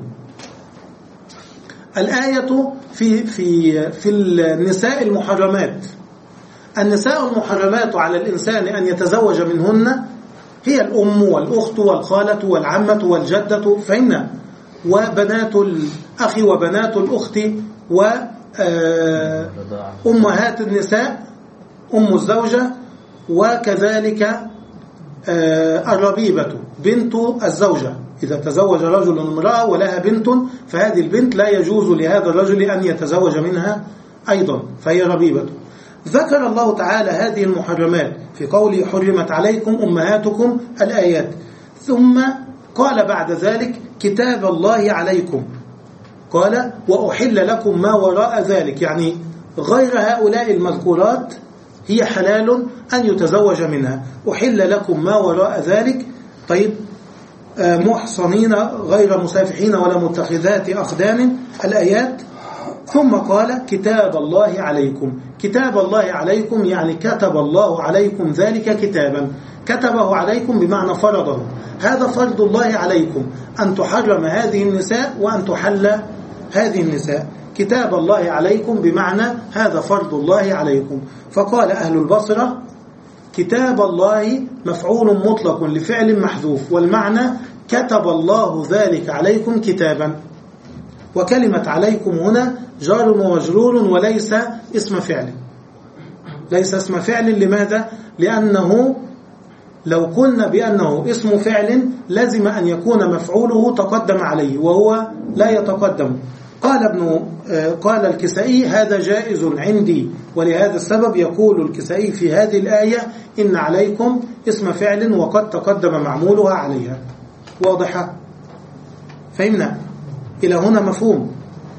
الآية في في في النساء المحرمات، النساء المحرمات على الإنسان أن يتزوج منهن هي الأم والأخت والخالة والعمة والجدة، فإن وبنات الأخ وبنات الأخت وأمهات النساء أم الزوجة، وكذلك الربيبة بنت الزوجة. إذا تزوج رجل امرأة ولها بنت فهذه البنت لا يجوز لهذا الرجل أن يتزوج منها أيضا، فهي ربيبة. ذكر الله تعالى هذه المحرمات في قوله حرمت عليكم أمهاتكم الآيات، ثم قال بعد ذلك كتاب الله عليكم، قال وأحل لكم ما وراء ذلك، يعني غير هؤلاء المذكورات هي حلال أن يتزوج منها، أحل لكم ما وراء ذلك. طيب محصنين غير مسافحين ولا متخذات أخدان الآيات. ثم قال كتاب الله عليكم، كتاب الله عليكم يعني كتب الله عليكم ذلك كتابا، كتبه عليكم بمعنى فرضه، هذا فرض الله عليكم أن تحرم هذه النساء وأن تحل هذه النساء، كتاب الله عليكم بمعنى هذا فرض الله عليكم. فقال أهل البصرة كتاب الله مفعول مطلق لفعل محذوف، والمعنى كتب الله ذلك عليكم كتابا، وكلمة عليكم هنا جار ومجرور وليس اسم فعل، ليس اسم فعل. لماذا؟ لأنه لو قلنا بأنه اسم فعل لازم أن يكون مفعوله تقدم عليه، وهو لا يتقدم. قال ابن قال الكسائي هذا جائز عندي، ولهذا السبب يقول الكسائي في هذه الآية إن عليكم اسم فعل وقد تقدم معمولها عليها. واضحة؟ فهمنا إلى هنا مفهوم؟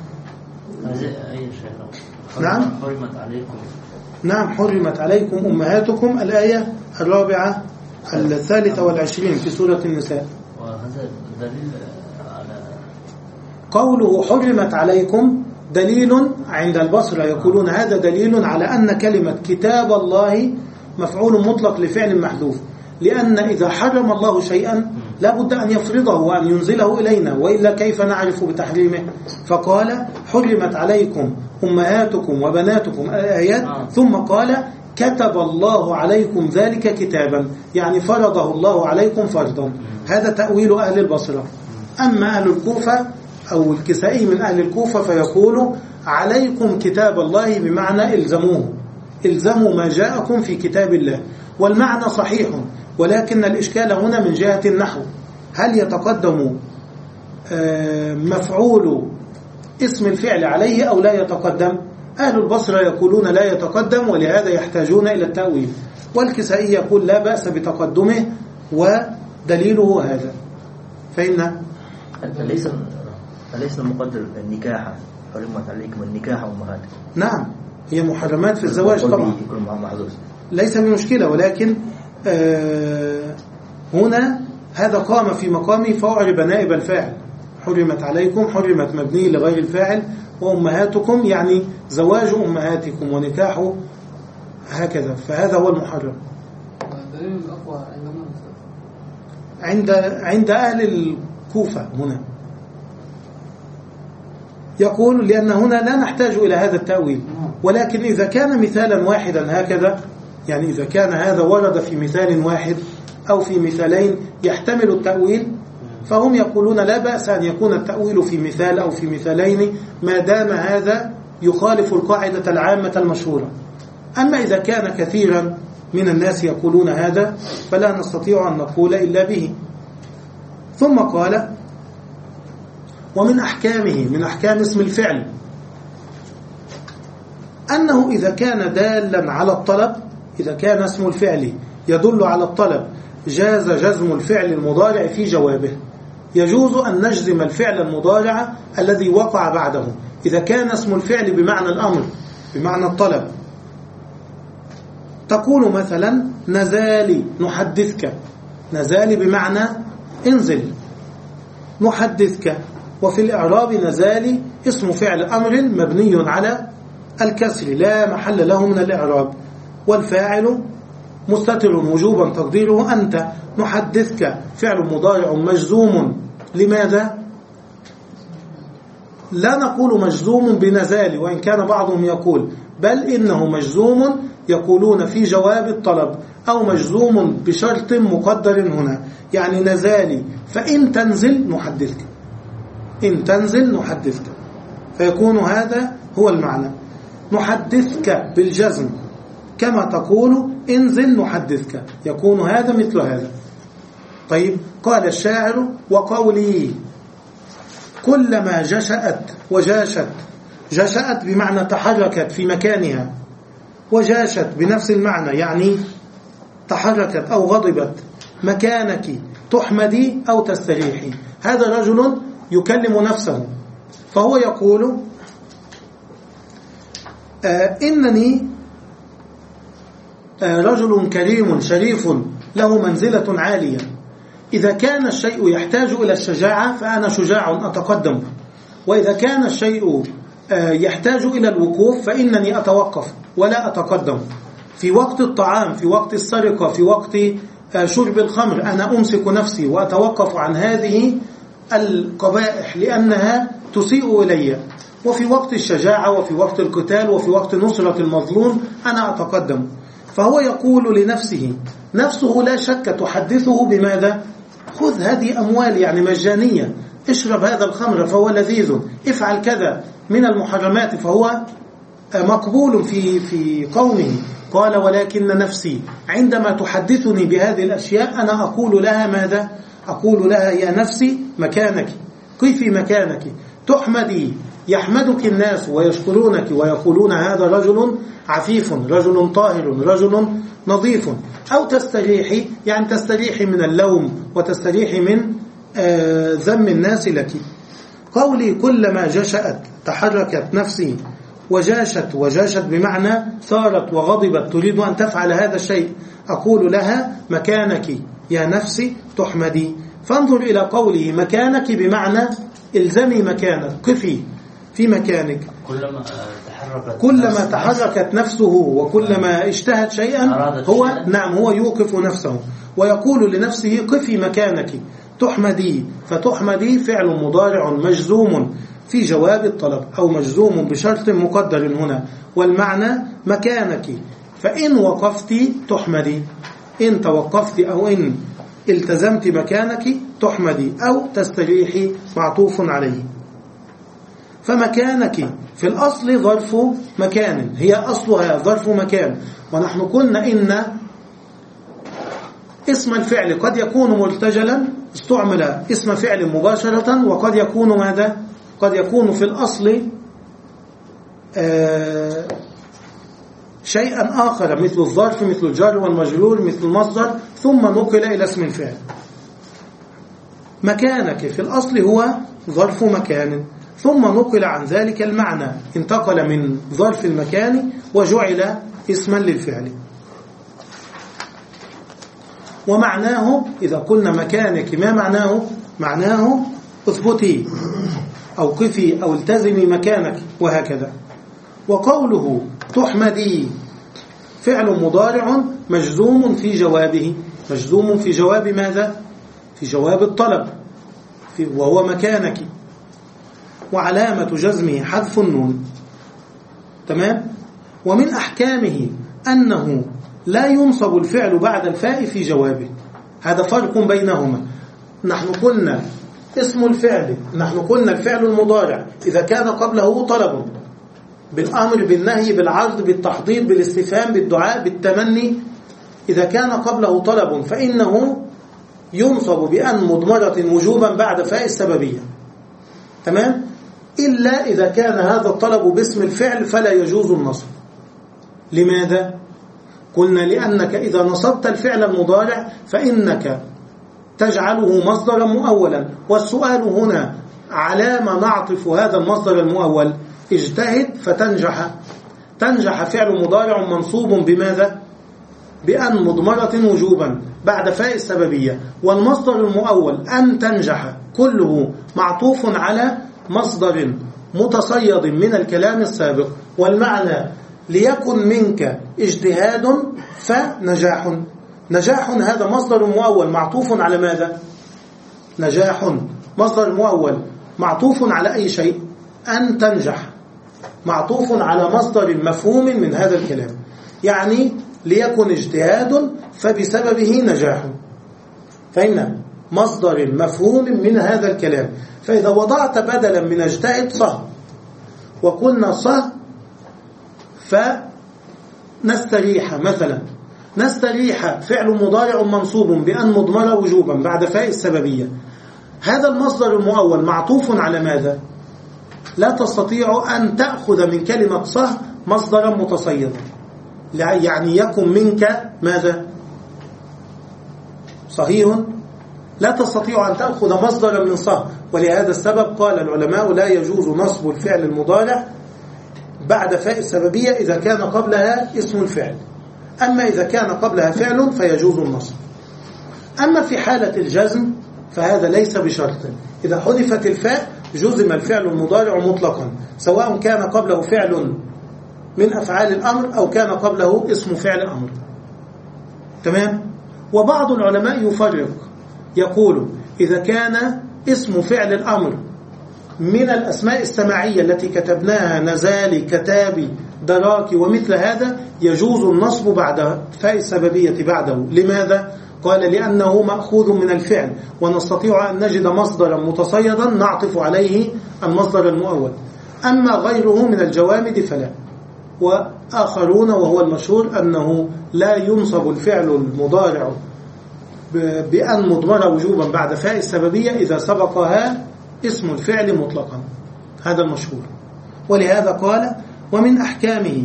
نعم حرمت عليكم، نعم حرمت عليكم أمهاتكم الآية الرابعة الثالثة والعشرين في سورة النساء. وهذا دليل على قوله حرمت عليكم دليل عند البصرة، يقولون هذا دليل على أن كلمة كتاب الله مفعول مطلق لفعل محذوف، لأن إذا حرم الله شيئا لابد أن يفرضه وأن ينزله إلينا، وإلا كيف نعرف بتحريمه؟ فقال حرمت عليكم أمهاتكم وبناتكم الآيات، ثم قال كتب الله عليكم ذلك كتابا، يعني فرضه الله عليكم فرضا. هذا تأويل أهل البصرة. أما أهل الكوفة أو الكسائي من أهل الكوفة فيقول عليكم كتاب الله بمعنى الزموه، الزموا ما جاءكم في كتاب الله، والمعنى صحيح، ولكن الإشكال هنا من جهة النحو، هل يتقدم مفعول اسم الفعل عليه أو لا يتقدم؟ أهل البصرة يقولون لا يتقدم، ولهذا يحتاجون إلى التأويل، والكسائي يقول لا بأس بتقدمه ودليله هذا. فإن ليس ليس المقدر النكاح، حرمت عليكم النكاح أمهاتكم، نعم هي محرمات في الزواج طبعا ليس بمشكلة، ولكن آه هنا هذا قام في مقامه فأعرب نائب الفاعل. حرمت عليكم، حرمت مبني لغير الفاعل، وأمهاتكم يعني زواج أمهاتكم ونكاح هكذا، فهذا هو المحرم. الدليل الأقوى عند عند أهل الكوفة هنا يقول لأن هنا لا نحتاج إلى هذا التأويل، ولكن إذا كان مثالا واحدا هكذا، يعني إذا كان هذا ورد في مثال واحد أو في مثالين يحتمل التأويل، فهم يقولون لا بأس أن يكون التأويل في مثال أو في مثالين ما دام هذا يخالف القاعدة العامة المشهورة. أما إذا كان كثيرا من الناس يقولون هذا فلا نستطيع أن نقول إلا به. ثم قال ومن أحكامه، من أحكام اسم الفعل أنه إذا كان دالا على الطلب، إذا كان اسم الفعل يدل على الطلب جاز جزم الفعل المضارع في جوابه. يجوز أن نجزم الفعل المضارع الذي وقع بعده إذا كان اسم الفعل بمعنى الأمر، بمعنى الطلب. تقول مثلا نزالي نحدثك، نزالي بمعنى انزل، نحدثك. وفي الإعراب نزالي اسم فعل أمر مبني على الكسر لا محل له من الإعراب، والفاعل مستتر وجوبا تقديره أنت. نحدثك فعل مضارع مجزوم، لماذا؟ لا نقول مجزوم بنزال، وإن كان بعضهم يقول بل إنه مجزوم، يقولون في جواب الطلب، أو مجزوم بشرط مقدر هنا، يعني نزالي فإن تنزل نحدثك، إن تنزل نحدثك، فيكون هذا هو المعنى. نحدثك بالجزم كما تقول انزل نحدثك، يكون هذا مثل هذا. طيب قال الشاعر وقولي كلما جشأت وجاشت، جشأت بمعنى تحركت في مكانها، وجاشت بنفس المعنى يعني تحركت أو غضبت. مكانك تحمدي أو تستريحي. هذا رجل يكلم نفسه فهو يقول آه إنني آه رجل كريم شريف له منزلة عالية. إذا كان الشيء يحتاج إلى الشجاعة فأنا شجاع أتقدم، وإذا كان الشيء آه يحتاج إلى الوقوف فإنني أتوقف ولا أتقدم. في وقت الطعام، في وقت السرقة، في وقت آه شرب الخمر أنا أمسك نفسي وأتوقف عن هذه القبائح لأنها تسيء إلي. وفي وقت الشجاعة وفي وقت القتال وفي وقت نصرة المظلوم أنا أتقدم. فهو يقول لنفسه، نفسه لا شك تحدثه بماذا؟ خذ هذه أموال يعني مجانية، اشرب هذا الخمر فهو لذيذ، افعل كذا من المحرمات فهو مقبول في في قومه. قال ولكن نفسي عندما تحدثني بهذه الأشياء أنا أقول لها ماذا؟ أقول لها يا نفسي مكانك، كيف مكانك؟ تحمدي، يحمدك الناس ويشكرونك ويقولون هذا رجل عفيف، رجل طاهر، رجل نظيف. أو تستريحي يعني تستريحي من اللوم وتستريحي من آه ذم الناس لك. قولي كلما جشأت تحركت نفسي، وجاشت، وجاشت بمعنى ثارت وغضبت تريد أن تفعل هذا الشيء، أقول لها مكانك يا نفسي تحمدي. فانظر إلى قوله مكانك بمعنى الزمي مكانك، قفي في مكانك. كلما تحركت كلما تحركت نفسه وكلما اشتهت شيئا هو نعم هو يوقف نفسه ويقول لنفسه قفي مكانك تحمدي. فتحمدي فعل مضارع مجزوم في جواب الطلب أو مجزوم بشرط مقدر هنا، والمعنى مكانك. فإن وقفت تحمدي، إن توقفت أو إن التزمت مكانك تحمدي أو تستريحي معطوف عليه. فمكانك في الأصل ظرف مكان، هي أصلها ظرف مكان. ونحن قلنا إن اسم الفعل قد يكون مرتجلا استعمل اسم فعل مباشرة، وقد يكون ماذا؟ قد يكون في الأصل آه شيئا آخر مثل الظرف، مثل الجار والمجرور، مثل المصدر، ثم نقل إلى اسم الفعل. مكانك في الأصل هو ظرف مكان، ثم نقل عن ذلك المعنى، انتقل من ظرف المكان وجعل اسما للفعل. ومعناه إذا قلنا مكانك ما معناه؟ معناه اثبتي أو قفي أو التزمي مكانك وهكذا. وقوله تحمدي فعل مضارع مجزوم في جوابه، مجزوم في جواب ماذا؟ في جواب الطلب وهو مكانك، وعلامة جزمه حذف النون. تمام؟ ومن أحكامه أنه لا ينصب الفعل بعد الفاء في جوابه، هذا فرق بينهما. نحن قلنا اسم الفعل، نحن قلنا الفعل المضارع إذا كان قبله طلب بالأمر بالنهي بالعرض بالتحضيض بالاستفهام بالدعاء بالتمني، إذا كان قبله طلب فإنه ينصب بأن مضمرة وجوبا بعد فاء السببية. تمام؟ إلا إذا كان هذا الطلب باسم الفعل فلا يجوز النصب. لماذا؟ قلنا لأنك إذا نصبت الفعل المضارع فإنك تجعله مصدرا مؤولا، والسؤال هنا على ما نعطف هذا المصدر المؤول؟ اجتهد فتنجح. تنجح فعل مضارع منصوب بماذا؟ بأن مضمرة وجوبا بعد فاء السببية، والمصدر المؤول أن تنجح كله معطوف على مصدر متصيد من الكلام السابق، والمعنى ليكن منك اجتهاد فنجاح. نجاح هذا مصدر مؤول معطوف على ماذا؟ نجاح مصدر مؤول معطوف على أي شيء؟ أن تنجح، معطوف على مصدر مفهوم من هذا الكلام، يعني ليكن اجتهاد فبسببه نجاح. فإن مصدر مفهوم من هذا الكلام. فإذا وضعت بدلا من اجتهد صه، وقلنا صه فنستريح مثلا، نستريح فعل مضارع منصوب بأن مضمر وجوبا بعد فاء السببية، هذا المصدر المؤول معطوف على ماذا؟ لا تستطيع أن تأخذ من كلمة صه مصدرا متصيدا، يعني يكن منك ماذا؟ صحيح؟ لا تستطيع أن تأخذ مصدرا من صه. ولهذا السبب قال العلماء لا يجوز نصب الفعل المضارع بعد فاء السببية إذا كان قبلها اسم الفعل، أما إذا كان قبلها فعل فيجوز النصب. أما في حالة الجزم فهذا ليس بشرط، إذا حذفت الفاء جزم الفعل المضارع مطلقا، سواء كان قبله فعل من أفعال الأمر أو كان قبله اسم فعل أمر. تمام؟ وبعض العلماء يفرق، يقول إذا كان اسم فعل الأمر من الأسماء السماعية التي كتبناها نزالي كتابي دراكي ومثل هذا يجوز النصب بعد فاء السببية بعده. لماذا؟ قال لأنه مأخوذ من الفعل، ونستطيع أن نجد مصدرا متصيدا نعطف عليه المصدر المؤول. أما غيره من الجوامد فلا. وآخرون وهو المشهور أنه لا ينصب الفعل المضارع بأن مضمر وجوبا بعد فاء السببية إذا سبقها اسم الفعل مطلقا، هذا المشهور. ولهذا قال ومن أحكامه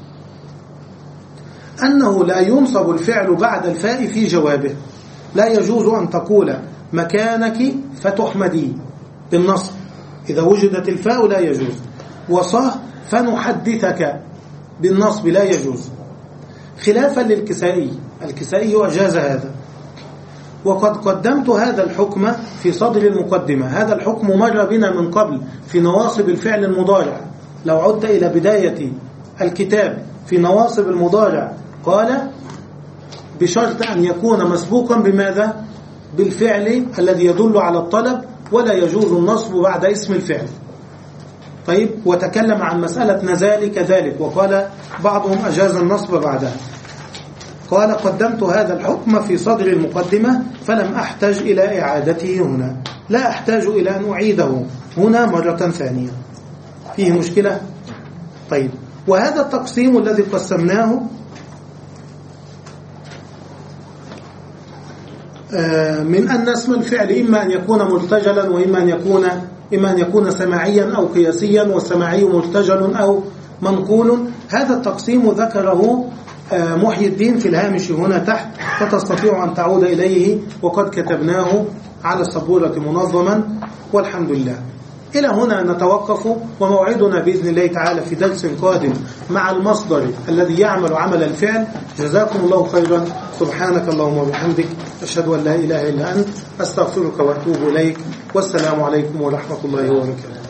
أنه لا ينصب الفعل بعد الفاء في جوابه، لا يجوز أن تقول مكانك فتحمدي بالنصب، إذا وجدت الفاء لا يجوز. وصه فنحدثك بالنصب لا يجوز، خلافا للكسائي، الكسائي أجاز هذا. وقد قدمت هذا الحكم في صدر المقدمة، هذا الحكم مر بنا من قبل في نواصب الفعل المضارع. لو عدت إلى بداية الكتاب في نواصب المضارع قال بشرط أن يكون مسبوقا بماذا؟ بالفعل الذي يدل على الطلب، ولا يجوز النصب بعد اسم الفعل. طيب، وتكلم عن مسألة نزالي كذلك، وقال بعضهم أجاز النصب بعدها. قال قدمت هذا الحكم في صدر المقدمة فلم أحتاج إلى إعادته هنا، لا أحتاج إلى أن أعيده هنا مرة ثانية. فيه مشكلة؟ طيب، وهذا التقسيم الذي قسمناه من أن اسم الفعل إما أن يكون مرتجلا وإما أن يكون إما أن يكون سماعيا أو قياسيا، والسماعي مرتجل أو منقول. هذا التقسيم ذكره محي الدين في الهامش هنا تحت، فتستطيع أن تعود إليه، وقد كتبناه على السبورة منظما والحمد لله. إلى هنا نتوقف، وموعدنا بإذن الله تعالى في درس قادم مع المصدر الذي يعمل عمل الفعل. جزاكم الله خيرا. سبحانك اللهم وبحمدك، أشهد أن لا إله إلا أنت، أستغفرك وأتوب إليك، والسلام عليكم ورحمة الله وبركاته.